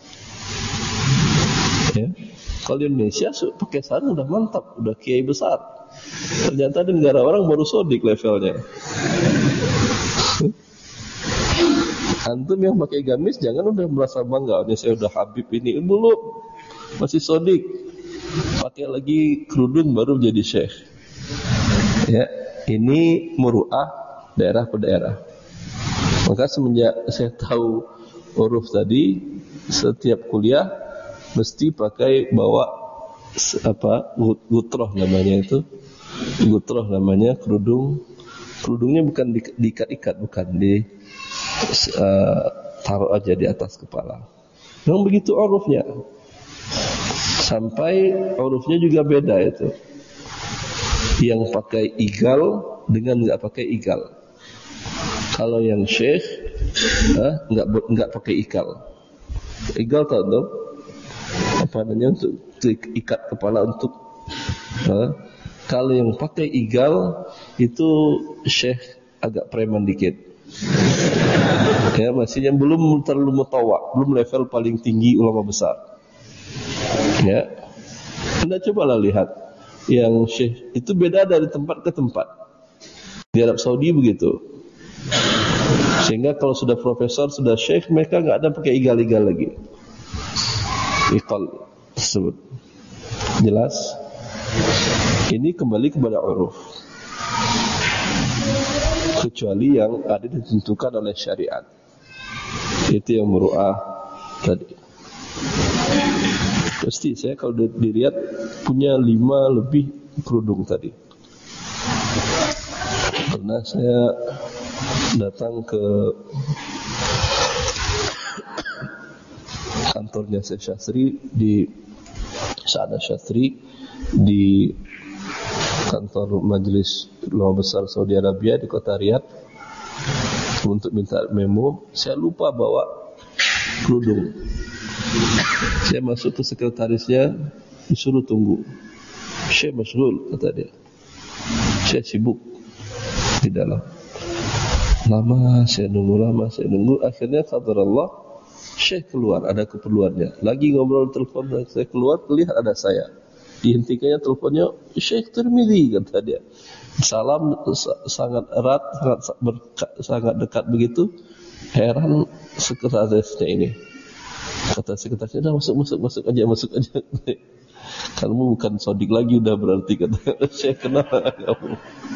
Ya. Kalau di Indonesia pakai sarung udah mantap, udah kiai besar. Ternyata di negara orang baru sodik levelnya. Antum yang pakai gamis jangan udah merasa bangga, ini saya udah habib ini. Belum, masih sodik. Pakai lagi kerudung baru jadi syekh. Ya, ini muru'ah daerah per daerah. Maka semenjak saya tahu huruf tadi, setiap kuliah mesti pakai bawa apa gutroh namanya itu, gutroh namanya kerudung. Kerudungnya bukan di, diikat-ikat, bukan di uh, taruh aja di atas kepala. Memang begitu urufnya. Sampai urufnya juga beda itu. Yang pakai igal dengan enggak pakai igal. Kalau yang syekh eh, enggak enggak pakai igal. Igal tahu dong? Apa namanya untuk, untuk ikat kepala untuk eh, kalau yang pakai igal itu syekh agak preman dikit. Ya, masih yang belum terlalu mutawa, belum level paling tinggi ulama besar. Ya. Anda cobalah lihat yang syekh itu beda dari tempat ke tempat. Di Arab Saudi begitu. Sehingga kalau sudah profesor, sudah syekh, mereka enggak ada pakai igal-igal lagi. Iqal tersebut. Jelas? Ini kembali kepada uruf. Kecuali yang ada ditentukan oleh syariat. Itu yang muru'ah tadi. Pasti saya kalau dilihat punya lima lebih kerudung tadi. Pernah saya datang ke kantornya Syekh Syastri di Sa'adah Syastri di kantor Majelis Ulama Besar Saudi Arabia di kota Riyadh untuk minta memo. Saya lupa bawa kerudung. Saya masuk ke sekretarisnya, disuruh tunggu. Syekh masyghul, kata dia. Syekh sibuk di dalam. Lama saya nunggu, lama saya nunggu. Akhirnya qadarullah, Syekh keluar, ada keperluannya. Lagi ngobrol telepon, saya keluar, lihat ada saya. Dihentikannya teleponnya, Syekh Tirmidzi, kata dia. Salam sangat erat, sangat berka, sangat dekat begitu. Heran sekretarisnya ini. Kata sekretarisnya, dah masuk, masuk, masuk aja, masuk aja. Kamu bukan sodik lagi, udah berarti, kata Syekh, kenal kamu.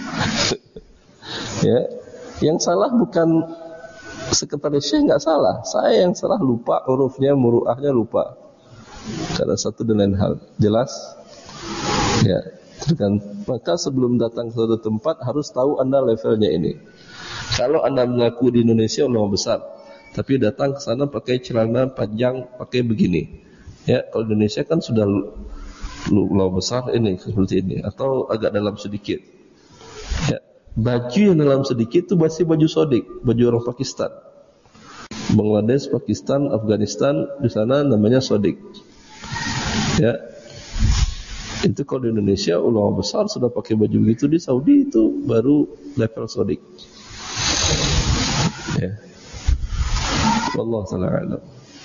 Ya, yang salah bukan sekretaris Syekh, nggak salah. Saya yang salah, lupa hurufnya, muru'ahnya lupa. Karena satu dan lain hal. Jelas? Ya, kan. Maka sebelum datang ke suatu tempat harus tahu Anda levelnya ini. Kalau Anda mengaku di Indonesia ulama besar, tapi datang ke sana pakai celana panjang, pakai begini. Ya, kalau Indonesia kan sudah Pulau besar ini seperti ini atau agak dalam sedikit. Ya, baju yang dalam sedikit itu masih baju sodik, baju orang Pakistan. Bangladesh, Pakistan, Afghanistan, di sana namanya sodik. Ya, itu kalau di Indonesia ulama besar sudah pakai baju begitu, di Saudi itu baru level sodik. Ya, wallahu ta'ala a'lam.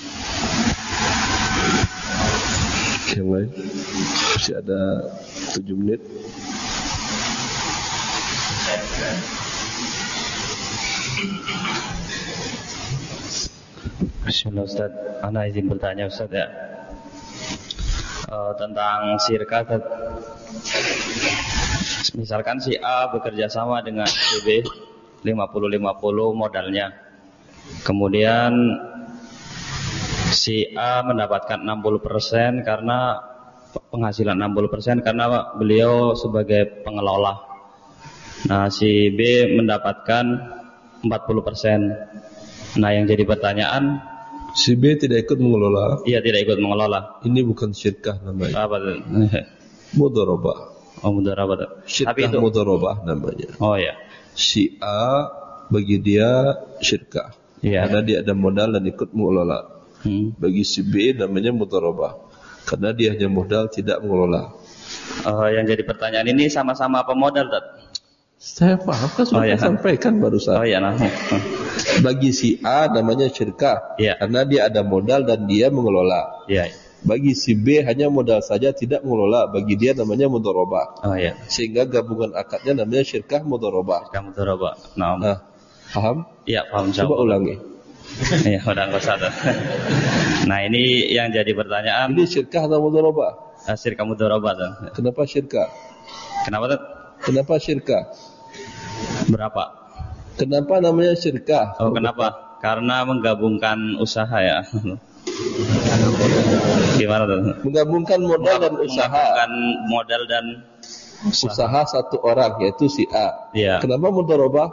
Yang lain masih ada tujuh menit. Bismillah Ustaz, ana izin bertanya Ustaz ya, uh, tentang syirka. Misalkan si A bekerja sama dengan si B lima puluh lima puluh modalnya, kemudian si A mendapatkan enam puluh persen karena penghasilan enam puluh persen karena beliau sebagai pengelola. Nah, si B mendapatkan empat puluh persen. Nah, yang jadi pertanyaan, si B tidak ikut mengelola. Iya, tidak ikut mengelola. Ini bukan syirkah namanya. Apa itu? Mudharabah. Oh, mudharabah. Syirkah itu mudharabah namanya. Oh ya. Si A bagi dia syirkah. Ya. Karena dia ada modal dan ikut mengelola. Hmm. Bagi si B namanya mudharabah karena dia hanya modal tidak mengelola. Uh, yang jadi pertanyaan ini sama-sama apa modal, Tat? Saya paham kan sudah oh, ya. sampaikan barusan. Oh iya, nah. Bagi si A namanya syirkah ya. karena dia ada modal dan dia mengelola. Ya. Bagi si B hanya modal saja tidak mengelola, bagi dia namanya mudharabah. Oh iya. Sehingga gabungan akadnya namanya syirkah mudharabah. Syirkah mudharabah. Nah, nah, paham? Iya, paham. Coba ulangi. Iya, udah enggak usah. Nah, ini yang jadi pertanyaan. Ini syirkah atau mudharabah? Uh, syirkah mudharabah. Kenapa syirkah? Kenapa, Tat? Kenapa syirkah? Berapa? Kenapa namanya syirkah? Oh, kenapa? Karena menggabungkan usaha ya. Gimana tuh? Menggabungkan modal dan usaha. Menggabungkan modal dan usaha, usaha satu orang yaitu si A. Iya. Kenapa mudharabah?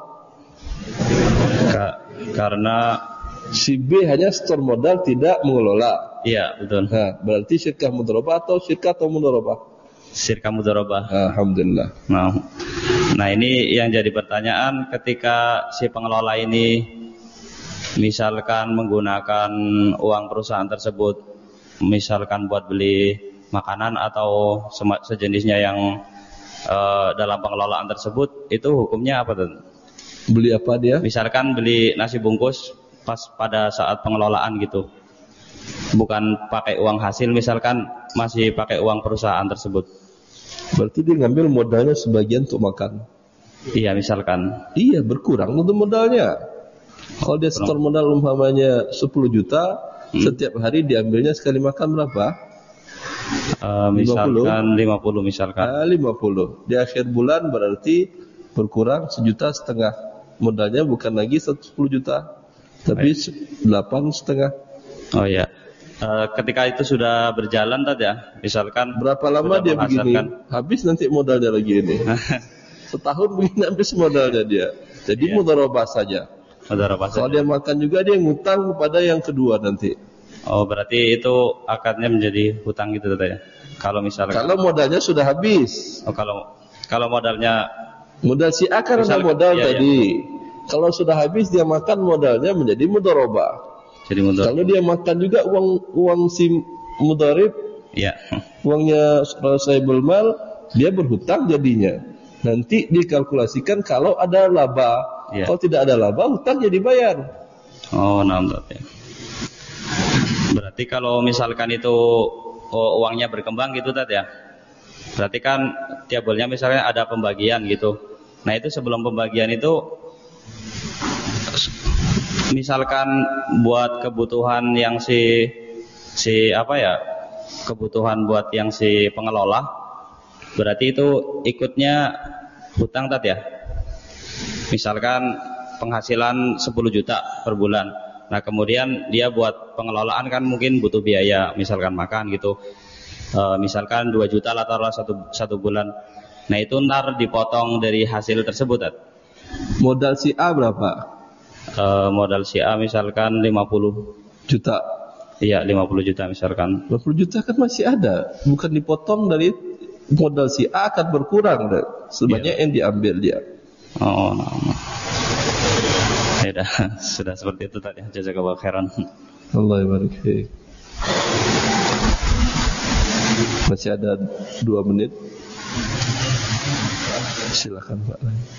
Ka- karena si B hanya setor modal tidak mengelola. Iya, betul. Nah, berarti syirkah mudharabah atau syirkah atau mudharabah? Syirkah mudharabah. Alhamdulillah. Nah, nah ini yang jadi pertanyaan, ketika si pengelola ini misalkan menggunakan uang perusahaan tersebut, misalkan buat beli makanan atau sejenisnya yang uh, dalam pengelolaan tersebut, itu hukumnya apa tuh? Beli apa dia? Misalkan beli nasi bungkus pas pada saat pengelolaan gitu, bukan pakai uang hasil, misalkan masih pakai uang perusahaan tersebut. Berarti dia ngambil modalnya sebagian untuk makan. Iya, misalkan. Iya, berkurang untuk modalnya. Kalau dia setor modal umpamanya sepuluh juta, hmm. setiap hari diambilnya sekali makan berapa? Uh, misalkan lima puluh misalkan. Ah, lima puluh. Di akhir bulan berarti berkurang sejuta setengah. Modalnya bukan lagi sepuluh juta, tapi delapan setengah. Oh iya. Uh, ketika itu sudah berjalan tadi ya, misalkan berapa lama dia begini? Habis nanti modalnya lagi ini. Setahun begini habis modalnya dia. Jadi yeah. mudharabah saja. Mudharabah saja. Kalau dia makan juga dia ngutang kepada yang kedua nanti. Oh, berarti itu akadnya menjadi hutang gitu tadi ya. Kalau misalkan kalau modalnya sudah habis. Oh, kalau kalau modalnya modal si A kan ada modal iya, tadi. Iya. Kalau sudah habis dia makan modalnya menjadi mudharabah. Jadi mudharib. Kalau dia makan juga uang uang si mudharib, ya. Uangnya sahibul mal, dia berhutang jadinya. Nanti dikalkulasikan kalau ada laba. Ya. Kalau tidak ada laba, hutang jadi bayar. Oh, nampak ya. Berarti kalau misalkan itu oh, uangnya berkembang gitu tadi ya. Berarti kan tiap bulannya misalnya ada pembagian gitu. Nah, itu sebelum pembagian itu misalkan buat kebutuhan yang si si apa ya, kebutuhan buat yang si pengelola, berarti itu ikutnya hutang tadi ya. Misalkan penghasilan sepuluh juta per bulan. Nah, kemudian dia buat pengelolaan kan mungkin butuh biaya, misalkan makan gitu. E, misalkan dua juta lah taruh satu satu bulan. Nah, itu ntar dipotong dari hasil tersebut. Tat. Modal si A berapa? Uh, modal si A misalkan lima puluh juta. Iya, lima puluh juta misalkan. lima puluh juta kan masih ada, bukan dipotong dari modal si A akan berkurang sebanyak yang diambil dia. Oh, nah. Ya dah, sudah seperti itu tadi. Jazakallahu khairan. Allah barik fiik. Masih ada dua menit. Silakan Pak.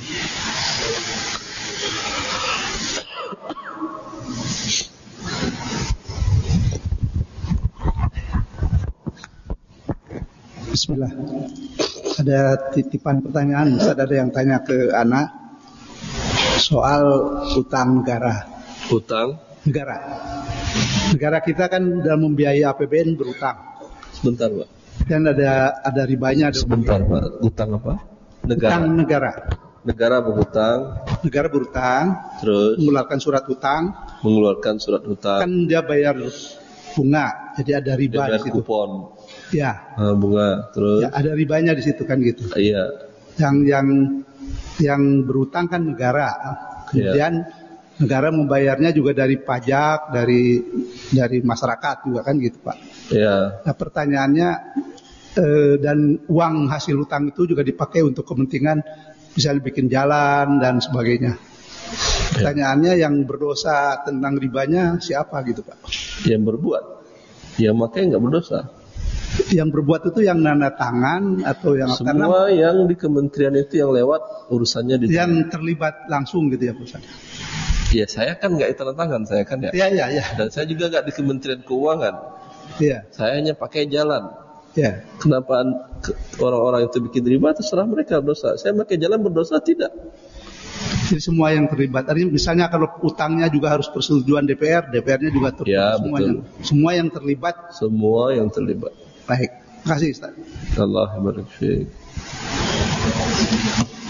Bismillah. Ada titipan pertanyaan, Ustaz, ada yang tanya ke Ana soal utang negara. Utang Negara. Negara kita kan dalam membiayai A P B N berutang. Sebentar, Pak. Dan ada ada ribanya. Ada Sebentar, Pak. Utang apa? Negara. Utang negara. Negara berutang. Negara berutang. Terus mengeluarkan surat utang. Mengeluarkan surat utang. Kan dia bayar bunga, jadi ada riba dia bayar di situ. Kupon. Ya. Nah, bunga. Terus. Ya, ada ribanya di situ kan gitu. Iya. Yang yang yang berutang kan negara. Kemudian ya. Negara membayarnya juga dari pajak, dari dari masyarakat juga kan gitu, Pak. Iya. Nah, pertanyaannya eh, dan uang hasil utang itu juga dipakai untuk kepentingan misalnya bikin jalan dan sebagainya. Pertanyaannya yang berdosa tentang ribanya siapa gitu, Pak? Yang berbuat. Yang makanya nggak berdosa. Yang berbuat itu yang nanda tangan atau yang semua karena, yang di kementerian itu yang lewat urusannya di yang terlibat langsung gitu ya, Pak? Ya saya kan nggak tanda tangan, saya kan ya. Iya iya iya. Dan saya juga nggak di Kementerian Keuangan. Iya. Saya hanya pakai jalan. Iya. Kenapa orang-orang itu bikin riba? Terserah mereka berdosa. Saya pakai jalan berdosa tidak. Jadi semua yang terlibat. Artinya misalnya kalau utangnya juga harus persetujuan D P R, D P R-nya juga terlibat. Ya, semuanya. Betul. Semua yang terlibat. Semua yang terlibat. Baik. Terima kasih, Ustaz. Allah barik fiik.